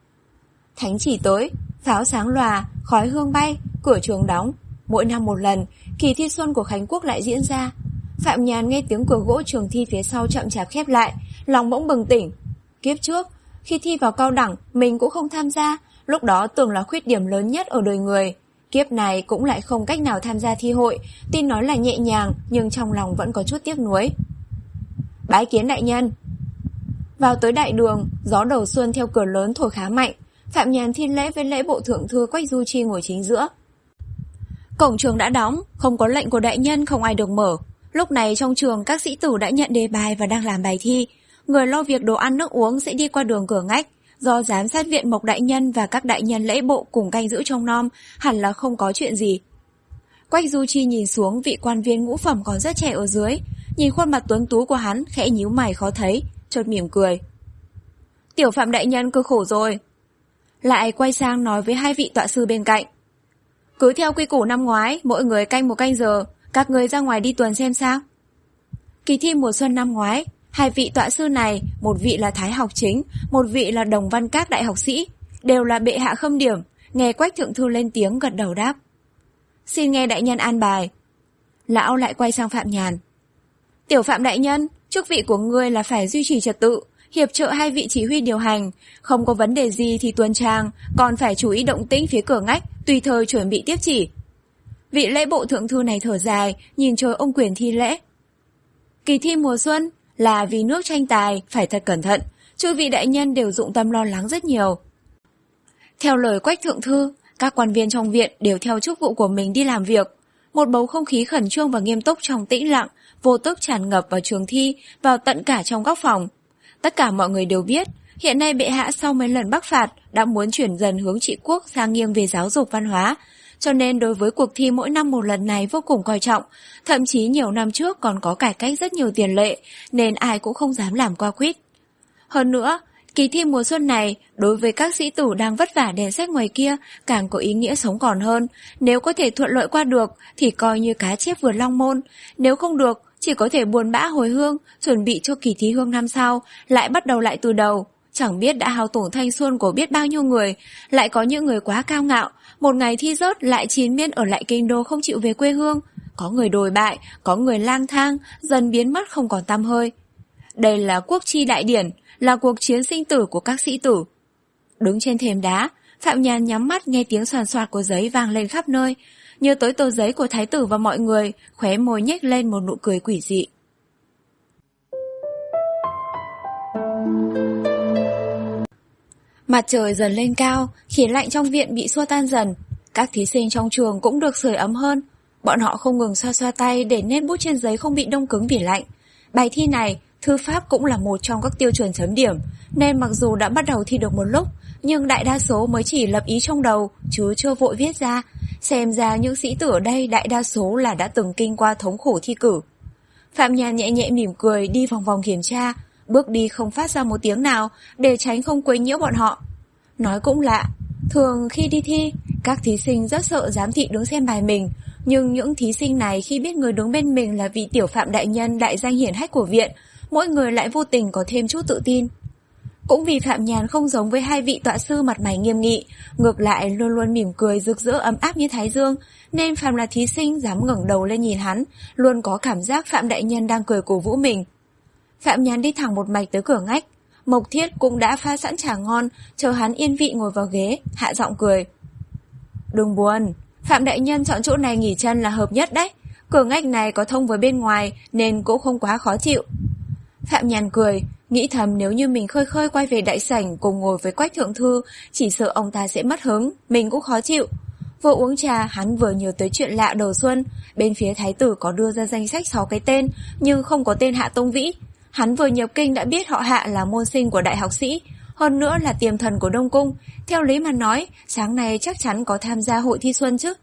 Thánh chỉ tới, pháo sáng lòa, khói hương bay, cửa trường đóng. Mỗi năm một lần, kỳ thi xuân của Khánh Quốc lại diễn ra. Phạm Nhàn nghe tiếng cửa gỗ trường thi phía sau chậm chạp khép lại, lòng bỗng bừng tỉnh. Kiếp trước, khi thi vào cao đẳng, mình cũng không tham gia, lúc đó tưởng là khuyết điểm lớn nhất ở đời người. Kiếp này cũng lại không cách nào tham gia thi hội, tin nói là nhẹ nhàng, nhưng trong lòng vẫn có chút tiếc nuối. Bái kiến đại nhân. Vào tới đại đường, gió đầu xuân theo cửa lớn thổi khá mạnh. Phạm Nhàn thi lễ với lễ bộ thượng thư Quách Du Chi ngồi chính giữa. Cổng trường đã đóng, không có lệnh của đại nhân không ai được mở. Lúc này trong trường các sĩ tử đã nhận đề bài và đang làm bài thi. Người lo việc đồ ăn nước uống sẽ đi qua đường cửa ngách. Do giám sát viện Mộc đại nhân và các đại nhân lễ bộ cùng canh giữ trông nom, hẳn là không có chuyện gì. Quách Du Chi nhìn xuống vị quan viên ngũ phẩm còn rất trẻ ở dưới, nhìn khuôn mặt tuấn tú của hắn khẽ nhíu mày khó thấy, chợt mỉm cười. Tiểu Phạm đại nhân cực khổ rồi. Lại quay sang nói với hai vị tọa sư bên cạnh. Cứ theo quy củ năm ngoái, mỗi người canh một canh giờ, các người ra ngoài đi tuần xem sao. Kỳ thi mùa xuân năm ngoái, hai vị tọa sư này, một vị là Thái học chính, một vị là Đồng Văn Các đại học sĩ, đều là bệ hạ khâm điểm. Nghe Quách thượng thư lên tiếng gật đầu đáp. Xin nghe đại nhân an bài. Lão lại quay sang Phạm Nhàn. Tiểu Phạm đại nhân, chức vị của ngươi là phải duy trì trật tự, hiệp trợ hai vị chỉ huy điều hành, không có vấn đề gì thì tuần trang, còn phải chú ý động tĩnh phía cửa ngách, tùy thời chuẩn bị tiếp chỉ. Vị lễ bộ thượng thư này thở dài, nhìn trời ông quyền thi lễ. Kỳ thi mùa xuân là vì nước tranh tài, phải thật cẩn thận, chư vị đại nhân đều dụng tâm lo lắng rất nhiều. Theo lời Quách thượng thư, các quan viên trong viện đều theo chức vụ của mình đi làm việc. Một bầu không khí khẩn trương và nghiêm túc trong tĩnh lặng, vô tức tràn ngập vào trường thi, vào tận cả trong góc phòng. Tất cả mọi người đều biết, hiện nay bệ hạ sau mấy lần bắc phạt đã muốn chuyển dần hướng trị quốc sang nghiêng về giáo dục văn hóa, cho nên đối với cuộc thi mỗi năm một lần này vô cùng coi trọng, thậm chí nhiều năm trước còn có cải cách rất nhiều tiền lệ, nên ai cũng không dám làm qua quýt. Hơn nữa, kỳ thi mùa xuân này đối với các sĩ tử đang vất vả đèn sách ngoài kia càng có ý nghĩa sống còn hơn. Nếu có thể thuận lợi qua được thì coi như cá chép vượt long môn, nếu không được chỉ có thể buồn bã hồi hương, chuẩn bị cho kỳ thi hương năm sau, lại bắt đầu lại từ đầu. Chẳng biết đã hao tổn thanh xuân của biết bao nhiêu người, lại có những người quá cao ngạo, một ngày thi rớt lại chín miên ở lại kinh đô không chịu về quê hương. Có người đồi bại, có người lang thang, dần biến mất không còn tăm hơi. Đây là quốc chi đại điển, là cuộc chiến sinh tử của các sĩ tử. Đứng trên thềm đá, Phạm Nhàn nhắm mắt nghe tiếng soàn soạt của giấy vang lên khắp nơi. Nhớ tới tờ giấy của thái tử và mọi người, khóe môi nhếch lên một nụ cười quỷ dị. Mặt trời dần lên cao, khí lạnh trong viện bị xua tan dần. Các thí sinh trong trường cũng được sưởi ấm hơn. Bọn họ không ngừng xoa xoa tay để nét bút trên giấy không bị đông cứng vì lạnh. Bài thi này, thư pháp cũng là một trong các tiêu chuẩn chấm điểm, nên mặc dù đã bắt đầu thi được một lúc, nhưng đại đa số mới chỉ lập ý trong đầu, chứ chưa vội viết ra. Xem ra những sĩ tử ở đây đại đa số là đã từng kinh qua thống khổ thi cử. Phạm Nhàn nhẹ nhẹ mỉm cười đi vòng vòng kiểm tra, bước đi không phát ra một tiếng nào để tránh không quấy nhiễu bọn họ. Nói cũng lạ, thường khi đi thi, các thí sinh rất sợ giám thị đứng xem bài mình, nhưng những thí sinh này khi biết người đứng bên mình là vị tiểu phạm đại nhân đại danh hiển hách của viện, mỗi người lại vô tình có thêm chút tự tin. Cũng vì Phạm Nhàn không giống với hai vị tọa sư mặt mày nghiêm nghị, ngược lại luôn luôn mỉm cười rực rỡ ấm áp như thái dương, nên phàm là thí sinh dám ngẩng đầu lên nhìn hắn, luôn có cảm giác Phạm đại nhân đang cười cổ vũ mình. Phạm Nhàn đi thẳng một mạch tới cửa ngách, Mộc Thiết cũng đã pha sẵn trà ngon, chờ hắn yên vị ngồi vào ghế, hạ giọng cười. Đừng buồn, Phạm đại nhân chọn chỗ này nghỉ chân là hợp nhất đấy, cửa ngách này có thông với bên ngoài nên cũng không quá khó chịu. Phạm Nhàn cười, nghĩ thầm nếu như mình khơi khơi quay về đại sảnh cùng ngồi với Quách thượng thư, chỉ sợ ông ta sẽ mất hứng, mình cũng khó chịu. Vừa uống trà, hắn vừa nhớ tới chuyện lạ đầu xuân, bên phía thái tử có đưa ra danh sách sáu cái tên, nhưng không có tên Hạ Tông Vĩ. Hắn vừa nhập kinh đã biết họ Hạ là môn sinh của đại học sĩ, hơn nữa là tiềm thần của Đông Cung, theo lý mà nói, sáng nay chắc chắn có tham gia hội thi xuân chứ.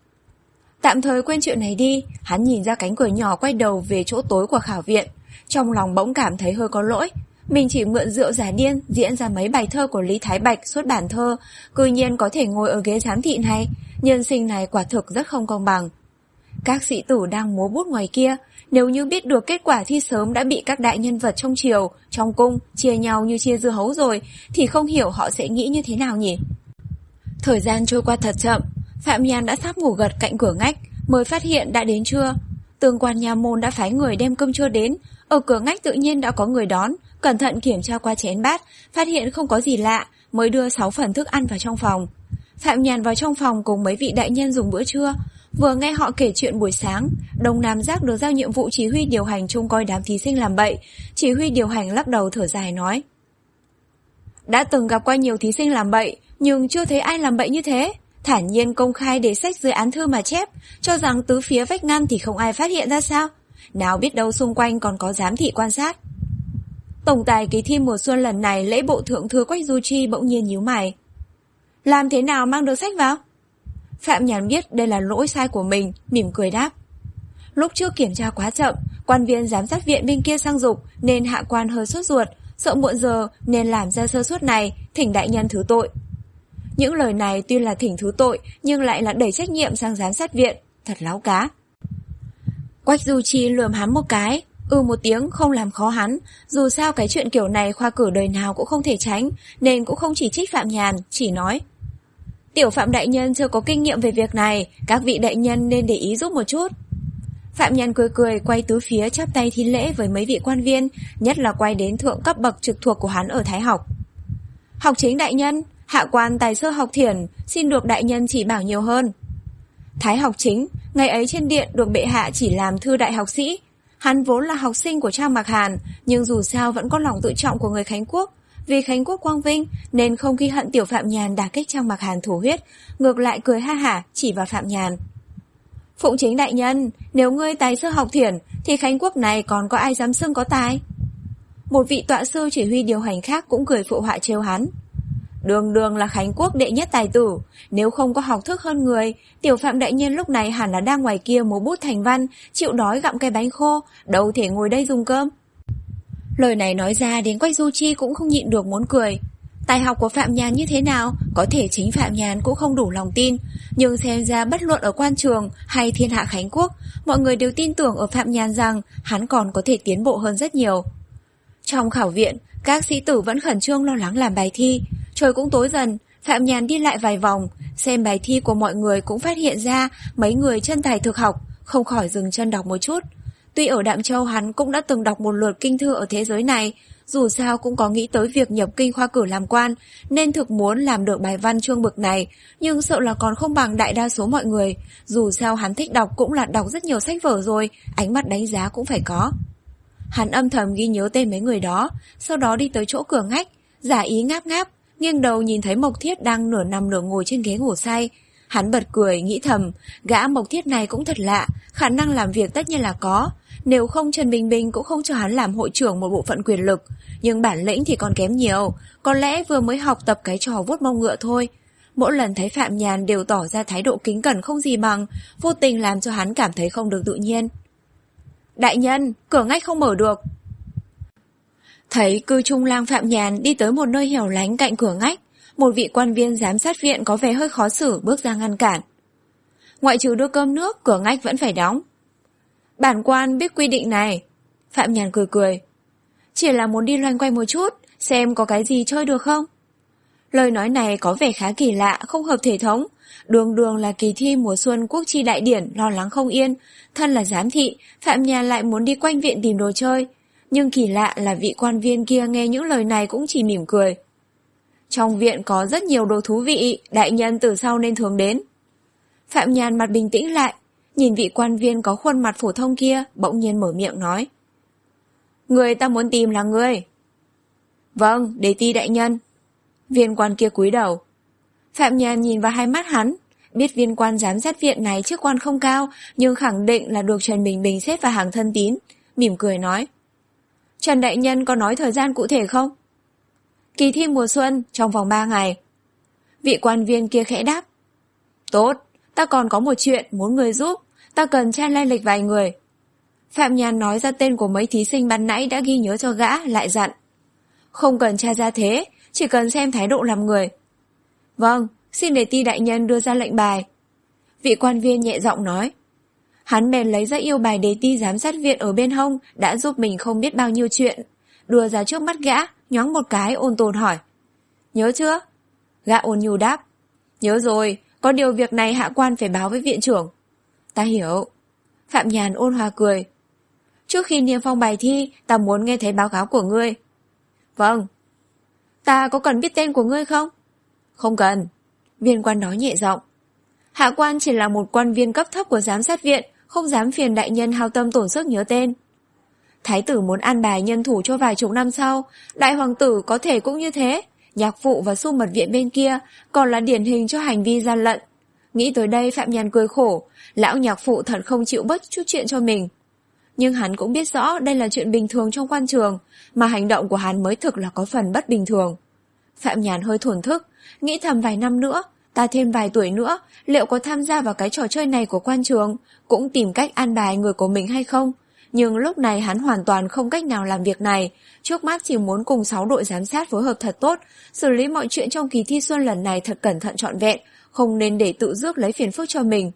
Tạm thời quên chuyện này đi, hắn nhìn ra cánh cửa nhỏ quay đầu về chỗ tối của khảo viện. Trong lòng bỗng cảm thấy hơi có lỗi. Mình chỉ mượn rượu giả điên diễn ra mấy bài thơ của Lý Thái Bạch xuất bản thơ, cư nhiên có thể ngồi ở ghế giám thị này. Nhân sinh này quả thực rất không công bằng. Các sĩ tử đang múa bút ngoài kia, nếu như biết được kết quả thi sớm đã bị các đại nhân vật trong triều, trong cung chia nhau như chia dưa hấu rồi, thì không hiểu họ sẽ nghĩ như thế nào nhỉ. Thời gian trôi qua thật chậm, Phạm Nhàn đã sắp ngủ gật cạnh cửa ngách, mới phát hiện đã đến trưa. Tường quan nha môn đã phái người đem cơm trưa đến, ở cửa ngách tự nhiên đã có người đón, cẩn thận kiểm tra qua chén bát, phát hiện không có gì lạ, mới đưa sáu phần thức ăn vào trong phòng. Phạm Nhàn vào trong phòng cùng mấy vị đại nhân dùng bữa trưa, vừa nghe họ kể chuyện buổi sáng, Đông Nam Giác được giao nhiệm vụ chỉ huy điều hành trông coi đám thí sinh làm bậy, chỉ huy điều hành lắc đầu thở dài nói: đã từng gặp qua nhiều thí sinh làm bậy, nhưng chưa thấy ai làm bậy như thế. Thản nhiên công khai để sách dưới án thư mà chép, cho rằng tứ phía vách ngăn thì không ai phát hiện ra sao. Nào biết đâu xung quanh còn có giám thị quan sát. Tổng tài kỳ thi mùa xuân lần này lễ bộ thượng thư Quách Du Chi bỗng nhiên nhíu mày. Làm thế nào mang được sách vào? Phạm Nhàn biết đây là lỗi sai của mình, mỉm cười đáp. Lúc trước kiểm tra quá chậm, quan viên giám sát viện bên kia sang dục nên hạ quan hơi sốt ruột, sợ muộn giờ nên làm ra sơ suất này, thỉnh đại nhân thứ tội. Những lời này tuy là thỉnh thứ tội nhưng lại là đẩy trách nhiệm sang giám sát viện, thật láo cá. Quách Du Chi lườm hắn một cái, ừ một tiếng không làm khó hắn, dù sao cái chuyện kiểu này khoa cử đời nào cũng không thể tránh, nên cũng không chỉ trích Phạm Nhàn, chỉ nói: tiểu Phạm đại nhân chưa có kinh nghiệm về việc này, các vị đại nhân nên để ý giúp một chút. Phạm Nhàn cười cười quay tứ phía chắp tay thi lễ với mấy vị quan viên, nhất là quay đến thượng cấp bậc trực thuộc của hắn ở Thái học. Học chính đại nhân, hạ quan tài sơ học thiển, xin được đại nhân chỉ bảo nhiều hơn. Thái học chính, ngày ấy trên điện được bệ hạ chỉ làm thư đại học sĩ. Hắn vốn là học sinh của Trang Mạc Hàn, nhưng dù sao vẫn có lòng tự trọng của người Khánh Quốc. Vì Khánh Quốc quang vinh nên không ghi hận tiểu Phạm Nhàn đả kích Trang Mạc Hàn thổ huyết, ngược lại cười ha hả chỉ vào Phạm Nhàn. Phụng chính đại nhân, nếu ngươi tài sơ học thiển thì Khánh Quốc này còn có ai dám xưng có tài? Một vị tọa sư chỉ huy điều hành khác cũng cười phụ họa trêu hắn. Đường đường là Khánh Quốc đệ nhất tài tử, nếu không có học thức hơn người, tiểu Phạm đại nhân lúc này hẳn là đang ngoài kia múa bút thành văn, chịu đói gặm cái bánh khô, đâu thể ngồi đây dùng cơm. Lời này nói ra đến Quách Du Chi cũng không nhịn được muốn cười. Tài học của Phạm Nhàn như thế nào, có thể chính Phạm Nhàn cũng không đủ lòng tin, nhưng xem ra bất luận ở quan trường hay thiên hạ Khánh Quốc, mọi người đều tin tưởng ở Phạm Nhàn rằng hắn còn có thể tiến bộ hơn rất nhiều. Trong khảo viện, các sĩ tử vẫn khẩn trương lo lắng làm bài thi. Trời cũng tối dần, Phạm Nhàn đi lại vài vòng, xem bài thi của mọi người cũng phát hiện ra mấy người chân tài thực học, không khỏi dừng chân đọc một chút. Tuy ở Đạm Châu hắn cũng đã từng đọc một lượt kinh thư ở thế giới này, dù sao cũng có nghĩ tới việc nhập kinh khoa cử làm quan, nên thực muốn làm được bài văn chương bực này, nhưng sợ là còn không bằng đại đa số mọi người. Dù sao hắn thích đọc cũng là đọc rất nhiều sách vở rồi, ánh mắt đánh giá cũng phải có. Hắn âm thầm ghi nhớ tên mấy người đó, sau đó đi tới chỗ cửa ngách, giả ý ngáp ngáp, nghiêng đầu nhìn thấy Mộc Thiết đang nửa nằm nửa ngồi trên ghế ngủ say. Hắn bật cười, nghĩ thầm, gã Mộc Thiết này cũng thật lạ, khả năng làm việc tất nhiên là có. Nếu không Trần Bình Bình cũng không cho hắn làm hội trưởng một bộ phận quyền lực, nhưng bản lĩnh thì còn kém nhiều, có lẽ vừa mới học tập cái trò vuốt mông ngựa thôi. Mỗi lần thấy Phạm Nhàn đều tỏ ra thái độ kính cẩn không gì bằng, vô tình làm cho hắn cảm thấy không được tự nhiên. Đại nhân, cửa ngách không mở được. Thấy cư trung lang Phạm Nhàn đi tới một nơi hẻo lánh cạnh cửa ngách, một vị quan viên giám sát viện có vẻ hơi khó xử bước ra ngăn cản. Ngoại trừ đưa cơm nước, cửa ngách vẫn phải đóng. Bản quan biết quy định này. Phạm Nhàn cười cười. Chỉ là muốn đi loanh quanh một chút, xem có cái gì chơi được không? Lời nói này có vẻ khá kỳ lạ, không hợp thể thống. Đường đường là kỳ thi mùa xuân quốc chi đại điển, lo lắng không yên. Thân là giám thị, Phạm Nhàn lại muốn đi quanh viện tìm đồ chơi. Nhưng kỳ lạ là vị quan viên kia nghe những lời này cũng chỉ mỉm cười. Trong viện có rất nhiều đồ thú vị, đại nhân từ sau nên thường đến. Phạm Nhàn mặt bình tĩnh lại, nhìn vị quan viên có khuôn mặt phổ thông kia, bỗng nhiên mở miệng nói. Người ta muốn tìm là ngươi. Vâng, đế ti đại nhân. Viên quan kia cúi đầu. Phạm Nhàn nhìn vào hai mắt hắn, biết viên quan giám sát viện này chức quan không cao, nhưng khẳng định là được Trần Bình Bình xếp vào hàng thân tín, mỉm cười nói. Trần đại nhân có nói thời gian cụ thể không? Kỳ thi mùa xuân, trong vòng ba ngày. Vị quan viên kia khẽ đáp. Tốt, ta còn có một chuyện muốn người giúp, ta cần tra lai lịch vài người. Phạm Nhàn nói ra tên của mấy thí sinh ban nãy đã ghi nhớ cho gã, lại dặn. Không cần tra ra thế, chỉ cần xem thái độ làm người. Vâng, xin đề ti đại nhân đưa ra lệnh bài. Vị quan viên nhẹ giọng nói. Hắn bèn lấy ra yêu bài đề ti giám sát viện ở bên hông, đã giúp mình không biết bao nhiêu chuyện. Đưa ra trước mắt gã, nhoáng một cái ôn tồn hỏi. Nhớ chưa? Gã ôn nhu đáp. Nhớ rồi, có điều việc này hạ quan phải báo với viện trưởng. Ta hiểu. Phạm Nhàn ôn hòa cười. Trước khi niêm phong bài thi, ta muốn nghe thấy báo cáo của ngươi. Vâng. Ta có cần biết tên của ngươi không? Không cần. Viên quan nói nhẹ giọng. Hạ quan chỉ là một quan viên cấp thấp của giám sát viện, không dám phiền đại nhân hao tâm tổn sức nhớ tên. Thái tử muốn an bài nhân thủ cho vài chục năm sau, đại hoàng tử có thể cũng như thế. Nhạc phụ và Xu Mật viện bên kia còn là điển hình cho hành vi gian lận. Nghĩ tới đây Phạm Nhàn cười khổ, lão nhạc phụ thật không chịu bớt chút chuyện cho mình. Nhưng hắn cũng biết rõ đây là chuyện bình thường trong quan trường, mà hành động của hắn mới thực là có phần bất bình thường. Phạm Nhàn hơi thổn thức, nghĩ thầm vài năm nữa, ta thêm vài tuổi nữa, liệu có tham gia vào cái trò chơi này của quan trường, cũng tìm cách an bài người của mình hay không? Nhưng lúc này hắn hoàn toàn không cách nào làm việc này, trước mắt chỉ muốn cùng sáu đội giám sát phối hợp thật tốt, xử lý mọi chuyện trong kỳ thi xuân lần này thật cẩn thận trọn vẹn, không nên để tự rước lấy phiền phức cho mình.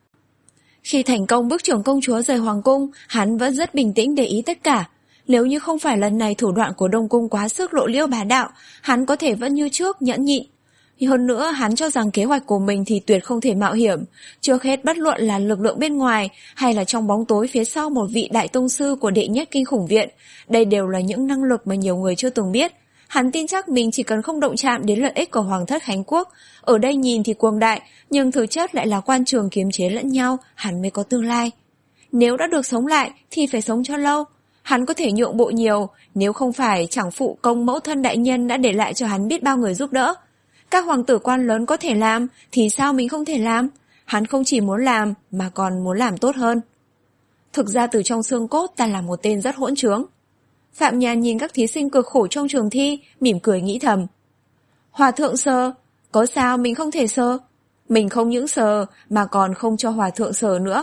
Khi thành công bức trưởng công chúa rời hoàng cung, hắn vẫn rất bình tĩnh để ý tất cả. Nếu như không phải lần này thủ đoạn của Đông Cung quá sức lộ liễu bá đạo, hắn có thể vẫn như trước nhẫn nhịn. Hơn nữa, hắn cho rằng kế hoạch của mình thì tuyệt không thể mạo hiểm. Trước hết bất luận là lực lượng bên ngoài hay là trong bóng tối phía sau một vị đại tông sư của đệ nhất kinh khủng viện. Đây đều là những năng lực mà nhiều người chưa từng biết. Hắn tin chắc mình chỉ cần không động chạm đến lợi ích của Hoàng thất Khánh Quốc. Ở đây nhìn thì cuồng đại, nhưng thực chất lại là quan trường kiềm chế lẫn nhau, hắn mới có tương lai. Nếu đã được sống lại thì phải sống cho lâu. Hắn có thể nhượng bộ nhiều, nếu không phải chẳng phụ công mẫu thân đại nhân đã để lại cho hắn biết bao người giúp đỡ. Các hoàng tử quan lớn có thể làm, thì sao mình không thể làm? Hắn không chỉ muốn làm, mà còn muốn làm tốt hơn. Thực ra từ trong xương cốt ta là một tên rất hỗn trướng. Phạm Nhàn nhìn các thí sinh cực khổ trong trường thi, mỉm cười nghĩ thầm. Hòa thượng sờ, có sao mình không thể sờ? Mình không những sờ, mà còn không cho hòa thượng sờ nữa.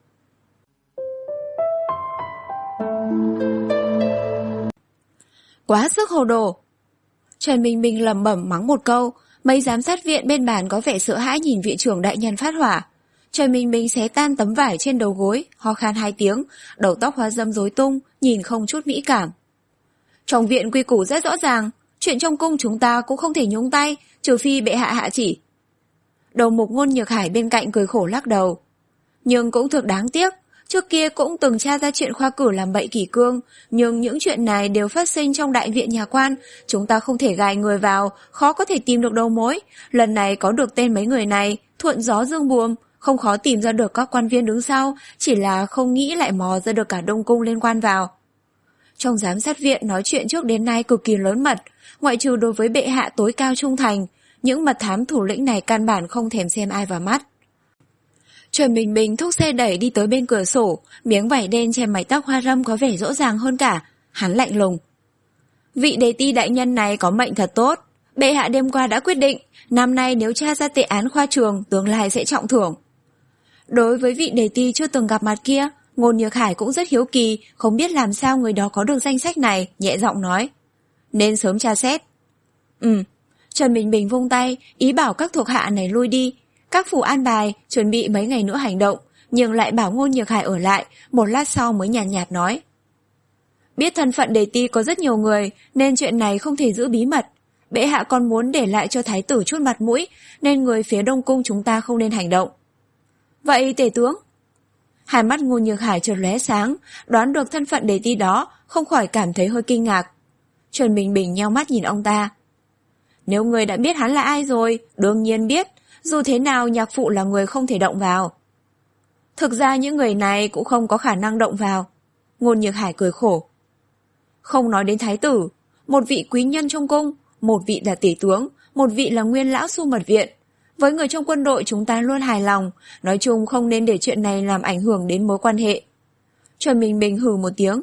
Quá sức hồ đồ. Trần Bình Bình lẩm bẩm mắng một câu, mấy giám sát viện bên bàn có vẻ sợ hãi nhìn viện trưởng đại nhân phát hỏa. Trần Bình Bình xé tan tấm vải trên đầu gối, ho khan hai tiếng, đầu tóc hoa râm rối tung, nhìn không chút mỹ cảm. Trong viện quy củ rất rõ ràng, chuyện trong cung chúng ta cũng không thể nhúng tay, trừ phi bệ hạ hạ chỉ. Đầu mục Ngôn Nhược Hải bên cạnh cười khổ lắc đầu. Nhưng cũng thực đáng tiếc, Trước kia cũng từng tra ra chuyện khoa cử làm bậy kỷ cương, nhưng những chuyện này đều phát sinh trong đại viện nhà quan, chúng ta không thể gài người vào, khó có thể tìm được đầu mối. Lần này có được tên mấy người này, thuận gió dương buồm, không khó tìm ra được các quan viên đứng sau, chỉ là không nghĩ lại mò ra được cả Đông Cung liên quan vào. Trong giám sát viện nói chuyện trước đến nay cực kỳ lớn mật, ngoại trừ đối với bệ hạ tối cao trung thành, những mật thám thủ lĩnh này căn bản không thèm xem ai vào mắt. Trần Bình Bình thúc xe đẩy đi tới bên cửa sổ, miếng vải đen che mái tóc hoa râm có vẻ rõ ràng hơn cả. Hắn lạnh lùng. Vị đề ti đại nhân này có mệnh thật tốt. Bệ hạ đêm qua đã quyết định, năm nay nếu tra ra tệ án khoa trường, tương lai sẽ trọng thưởng. Đối với vị đề ti chưa từng gặp mặt kia, Ngôn Nhược Hải cũng rất hiếu kỳ, không biết làm sao người đó có được danh sách này, nhẹ giọng nói. Nên sớm tra xét. Ừ. Trần Bình Bình vung tay, ý bảo các thuộc hạ này lui đi. Các phủ an bài, chuẩn bị mấy ngày nữa hành động, nhưng lại bảo Ngôn Nhược Hải ở lại, một lát sau mới nhàn nhạt, nhạt nói. Biết thân phận đề ti có rất nhiều người, nên chuyện này không thể giữ bí mật. Bệ hạ còn muốn để lại cho thái tử chút mặt mũi, nên người phía Đông Cung chúng ta không nên hành động. Vậy tể tướng? Hai mắt Ngôn Nhược Hải chợt lóe sáng, đoán được thân phận đề ti đó, không khỏi cảm thấy hơi kinh ngạc. Trần Bình Bình nheo mắt nhìn ông ta. Nếu người đã biết hắn là ai rồi, đương nhiên biết, dù thế nào nhạc phụ là người không thể động vào. Thực ra những người này cũng không có khả năng động vào. Ngôn Nhược Hải cười khổ. Không nói đến thái tử, một vị quý nhân trong cung, một vị là tỷ tướng, một vị là nguyên lão Xu Mật Viện. Với người trong quân đội chúng ta luôn hài lòng, nói chung không nên để chuyện này làm ảnh hưởng đến mối quan hệ. Trần Bình Bình hừ một tiếng.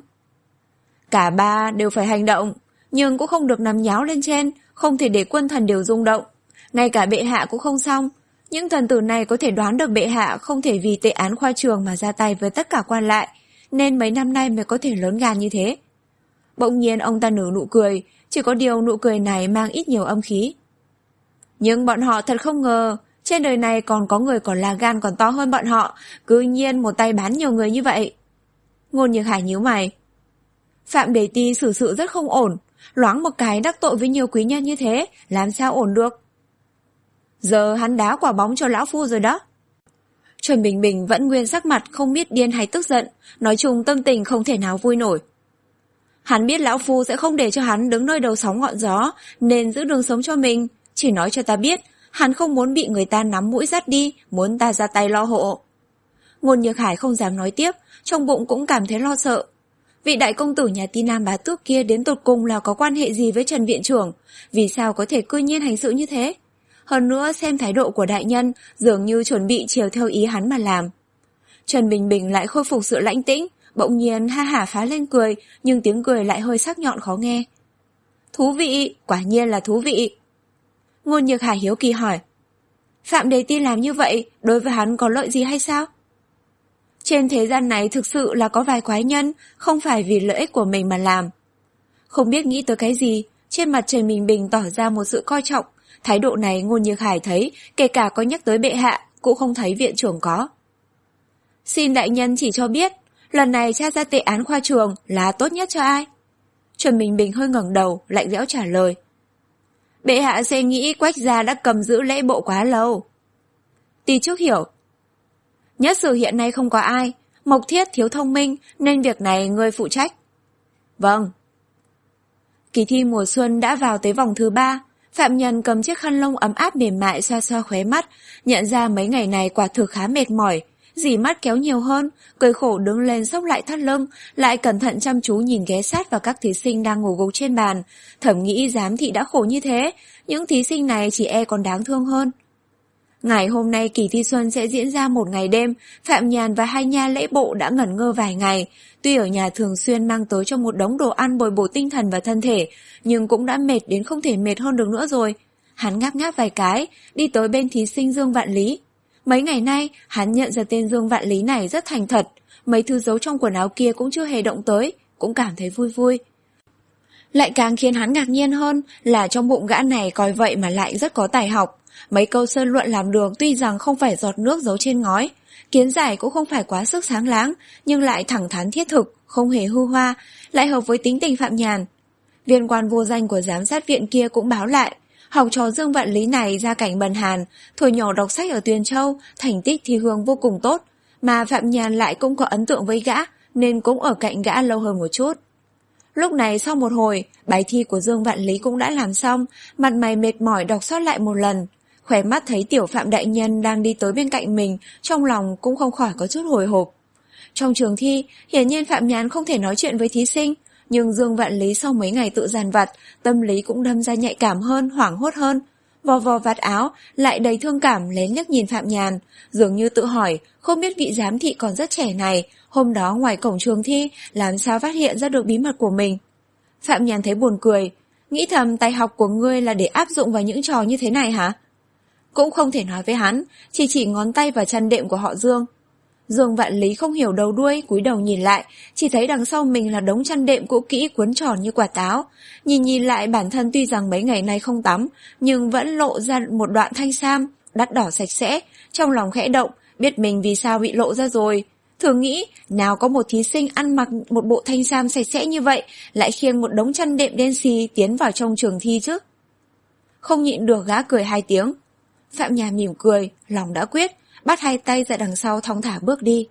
Cả ba đều phải hành động, nhưng cũng không được nằm nháo lên trên, không thể để quân thần đều rung động. Ngay cả bệ hạ cũng không xong. Những thần tử này có thể đoán được bệ hạ không thể vì tệ án khoa trường mà ra tay với tất cả quan lại, nên mấy năm nay mới có thể lớn gan như thế. Bỗng nhiên ông ta nở nụ cười, chỉ có điều nụ cười này mang ít nhiều âm khí. Nhưng bọn họ thật không ngờ, trên đời này còn có người còn là gan còn to hơn bọn họ, cứ nhiên một tay bán nhiều người như vậy. Ngôn Nhược Hải nhíu mày. Phạm Đề Ti xử sự rất không ổn, loáng một cái đắc tội với nhiều quý nhân như thế, làm sao ổn được. Giờ hắn đá quả bóng cho lão phu rồi đó. Trần Bình Bình vẫn nguyên sắc mặt không biết điên hay tức giận, nói chung tâm tình không thể nào vui nổi. Hắn biết lão phu sẽ không để cho hắn đứng nơi đầu sóng ngọn gió, nên giữ đường sống cho mình, chỉ nói cho ta biết, hắn không muốn bị người ta nắm mũi dắt đi, muốn ta ra tay lo hộ. Ngôn Nhược Hải không dám nói tiếp, trong bụng cũng cảm thấy lo sợ. Vị đại công tử nhà Ti Nam Bá Tước kia đến tột cùng là có quan hệ gì với Trần Viện Trưởng, vì sao có thể cư nhiên hành sự như thế? Hơn nữa xem thái độ của đại nhân dường như chuẩn bị chiều theo ý hắn mà làm. Trần Bình Bình lại khôi phục sự lãnh tĩnh, bỗng nhiên ha hả phá lên cười, nhưng tiếng cười lại hơi sắc nhọn khó nghe. Thú vị, quả nhiên là thú vị. Ngôn Nhược Hải hiếu kỳ hỏi. Phạm Đề Ti làm như vậy, đối với hắn có lợi gì hay sao? Trên thế gian này thực sự là có vài quái nhân, không phải vì lợi ích của mình mà làm. Không biết nghĩ tới cái gì, trên mặt Trần Bình Bình tỏ ra một sự coi trọng. Thái độ này Ngôn Nhược Hải thấy, kể cả có nhắc tới bệ hạ, cũng không thấy viện trưởng có. Xin đại nhân chỉ cho biết, lần này tra ra tệ án khoa trường là tốt nhất cho ai? Trần Bình Bình hơi ngẩng đầu, lạnh lẽo trả lời. Bệ hạ sẽ nghĩ Quách gia đã cầm giữ lễ bộ quá lâu. Ti Trúc hiểu. Nhất sử hiện nay không có ai, Mộc Thiết thiếu thông minh, nên việc này ngươi phụ trách. Vâng. Kỳ thi mùa xuân đã vào tới vòng thứ ba. Phạm Nhân cầm chiếc khăn lông ấm áp mềm mại xoa xoa khóe mắt, nhận ra mấy ngày này quả thực khá mệt mỏi, dỉ mắt kéo nhiều hơn, cười khổ đứng lên xốc lại thắt lưng, lại cẩn thận chăm chú nhìn ghé sát vào các thí sinh đang ngủ gục trên bàn, thầm nghĩ giám thị đã khổ như thế, những thí sinh này chỉ e còn đáng thương hơn. Ngày hôm nay kỳ thi xuân sẽ diễn ra một ngày đêm, Phạm Nhàn và hai nha lễ bộ đã ngẩn ngơ vài ngày. Tuy ở nhà thường xuyên mang tới cho một đống đồ ăn bồi bổ tinh thần và thân thể, nhưng cũng đã mệt đến không thể mệt hơn được nữa rồi. Hắn ngáp ngáp vài cái, đi tới bên thí sinh Dương Vạn Lý. Mấy ngày nay, hắn nhận ra tên Dương Vạn Lý này rất thành thật, mấy thứ giấu trong quần áo kia cũng chưa hề động tới, cũng cảm thấy vui vui. Lại càng khiến hắn ngạc nhiên hơn là trong bụng gã này coi vậy mà lại rất có tài học. Mấy câu sơ luận làm được tuy rằng không phải giọt nước giấu trên ngói, kiến giải cũng không phải quá sức sáng láng, nhưng lại thẳng thắn thiết thực, không hề hư hoa, lại hợp với tính tình Phạm Nhàn. Viên quan vô danh của giám sát viện kia cũng báo lại, học trò Dương Vạn Lý này gia cảnh bần hàn, thuở nhỏ đọc sách ở Tuyền Châu, thành tích thi hương vô cùng tốt, mà Phạm Nhàn lại cũng có ấn tượng với gã nên cũng ở cạnh gã lâu hơn một chút. Lúc này sau một hồi, bài thi của Dương Vạn Lý cũng đã làm xong, mặt mày mệt mỏi đọc sót lại một lần. Khóe mắt thấy tiểu Phạm đại nhân đang đi tới bên cạnh mình, trong lòng cũng không khỏi có chút hồi hộp. Trong trường thi, hiển nhiên Phạm Nhàn không thể nói chuyện với thí sinh, nhưng Dương Vạn Lý sau mấy ngày tự dằn vặt, tâm lý cũng đâm ra nhạy cảm hơn, hoảng hốt hơn. Vò vò vạt áo, lại đầy thương cảm lén liếc nhìn Phạm Nhàn, dường như tự hỏi, không biết vị giám thị còn rất trẻ này, hôm đó ngoài cổng trường thi, làm sao phát hiện ra được bí mật của mình. Phạm Nhàn thấy buồn cười, nghĩ thầm tài học của ngươi là để áp dụng vào những trò như thế này hả? Cũng không thể nói với hắn, chỉ chỉ ngón tay vào chăn đệm của họ Dương. Dương Vạn Lý không hiểu đầu đuôi, cúi đầu nhìn lại, chỉ thấy đằng sau mình là đống chăn đệm cũ kỹ cuốn tròn như quả táo. Nhìn nhìn lại bản thân tuy rằng mấy ngày nay không tắm, nhưng vẫn lộ ra một đoạn thanh sam, đắt đỏ sạch sẽ, trong lòng khẽ động, biết mình vì sao bị lộ ra rồi. Thử nghĩ, nào có một thí sinh ăn mặc một bộ thanh sam sạch sẽ như vậy, lại khiêng một đống chăn đệm đen xì tiến vào trong trường thi chứ. Không nhịn được gã cười hai tiếng. Phạm Nhàn mỉm cười, lòng đã quyết, bắt hai tay ra đằng sau thong thả bước đi.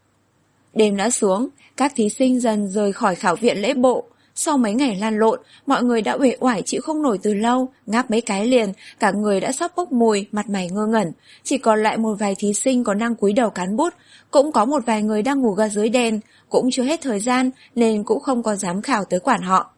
Đêm đã xuống, các thí sinh dần rời khỏi khảo viện lễ bộ. Sau mấy ngày lan lộn, mọi người đã uể oải chịu không nổi từ lâu, ngáp mấy cái liền, cả người đã sắp bốc mùi, mặt mày ngơ ngẩn. Chỉ còn lại một vài thí sinh có đang cúi đầu cán bút, cũng có một vài người đang ngủ gật dưới đèn, cũng chưa hết thời gian nên cũng không có dám khảo tới quản họ.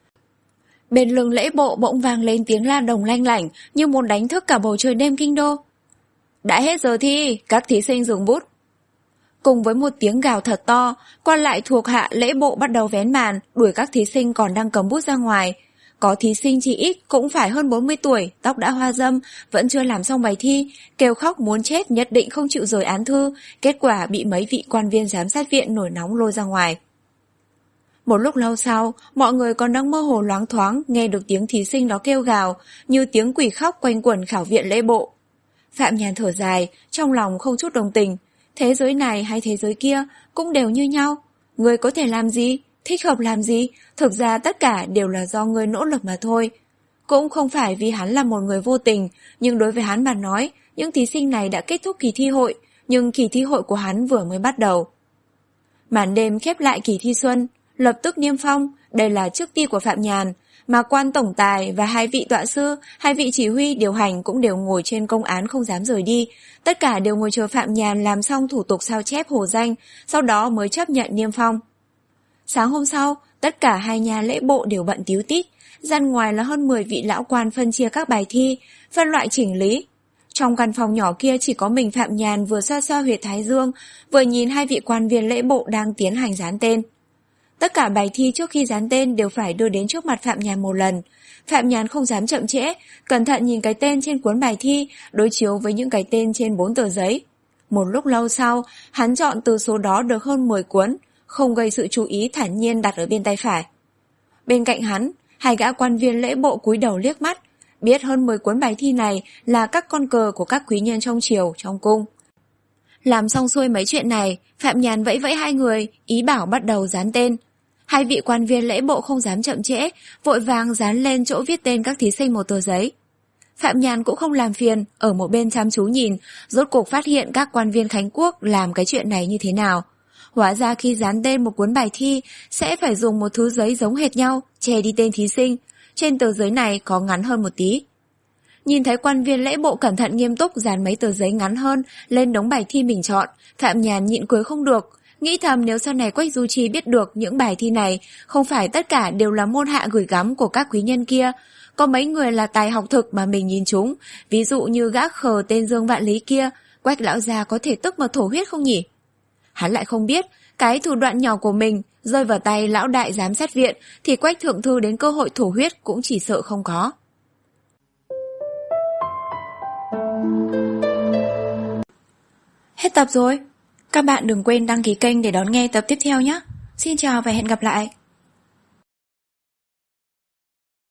Bên lưng lễ bộ bỗng vang lên tiếng la đồng lanh lảnh như muốn đánh thức cả bầu trời đêm kinh đô. Đã hết giờ thi, các thí sinh dừng bút. Cùng với một tiếng gào thật to, quan lại thuộc hạ lễ bộ bắt đầu vén màn, đuổi các thí sinh còn đang cầm bút ra ngoài. Có thí sinh chỉ ít cũng phải hơn bốn mươi tuổi, tóc đã hoa râm, vẫn chưa làm xong bài thi, kêu khóc muốn chết nhất định không chịu rời án thư, kết quả bị mấy vị quan viên giám sát viện nổi nóng lôi ra ngoài. Một lúc lâu sau, mọi người còn đang mơ hồ loáng thoáng nghe được tiếng thí sinh đó kêu gào, như tiếng quỷ khóc quanh quẩn khảo viện lễ bộ. Phạm Nhàn thở dài, trong lòng không chút đồng tình. Thế giới này hay thế giới kia cũng đều như nhau. Người có thể làm gì, thích hợp làm gì, thực ra tất cả đều là do người nỗ lực mà thôi. Cũng không phải vì hắn là một người vô tình, nhưng đối với hắn mà nói, những thí sinh này đã kết thúc kỳ thi hội, nhưng kỳ thi hội của hắn vừa mới bắt đầu. Màn đêm khép lại kỳ thi xuân, lập tức niêm phong, đây là trước ti của Phạm Nhàn, mà quan tổng tài và hai vị tọa sư, hai vị chỉ huy điều hành cũng đều ngồi trên công án không dám rời đi. Tất cả đều ngồi chờ Phạm Nhàn làm xong thủ tục sao chép hồ danh, sau đó mới chấp nhận niêm phong. Sáng hôm sau, tất cả hai nhà lễ bộ đều bận tíu tít, gian ngoài là hơn mười vị lão quan phân chia các bài thi, phân loại chỉnh lý. Trong căn phòng nhỏ kia chỉ có mình Phạm Nhàn vừa xoa xoa huyệt thái dương, vừa nhìn hai vị quan viên lễ bộ đang tiến hành dán tên. Tất cả bài thi trước khi dán tên đều phải đưa đến trước mặt Phạm Nhàn một lần. Phạm Nhàn không dám chậm trễ, cẩn thận nhìn cái tên trên cuốn bài thi, đối chiếu với những cái tên trên bốn tờ giấy. Một lúc lâu sau, hắn chọn từ số đó được hơn mười cuốn, không gây sự chú ý thản nhiên đặt ở bên tay phải. Bên cạnh hắn, hai gã quan viên lễ bộ cúi đầu liếc mắt, biết hơn mười cuốn bài thi này là các con cờ của các quý nhân trong triều, trong cung. Làm xong xuôi mấy chuyện này, Phạm Nhàn vẫy vẫy hai người, ý bảo bắt đầu dán tên. Hai vị quan viên lễ bộ không dám chậm trễ, vội vàng dán lên chỗ viết tên các thí sinh một tờ giấy. Phạm Nhàn cũng không làm phiền, ở một bên chăm chú nhìn, rốt cuộc phát hiện các quan viên Khánh Quốc làm cái chuyện này như thế nào. Hóa ra khi dán tên một cuốn bài thi, sẽ phải dùng một thứ giấy giống hệt nhau, che đi tên thí sinh. Trên tờ giấy này có ngắn hơn một tí. Nhìn thấy quan viên lễ bộ cẩn thận nghiêm túc dán mấy tờ giấy ngắn hơn lên đống bài thi mình chọn, Phạm Nhàn nhịn cười không được. Nghĩ thầm nếu sau này Quách Du Chi biết được những bài thi này không phải tất cả đều là môn hạ gửi gắm của các quý nhân kia, có mấy người là tài học thực mà mình nhìn chúng, ví dụ như gã khờ tên Dương Vạn Lý kia, Quách lão gia có thể tức mà thổ huyết không nhỉ? Hắn lại không biết, cái thủ đoạn nhỏ của mình rơi vào tay lão đại giám sát viện thì Quách thượng thư đến cơ hội thổ huyết cũng chỉ sợ không có. Hết tập rồi. Các bạn đừng quên đăng ký kênh để đón nghe tập tiếp theo nhé. Xin chào và hẹn gặp lại.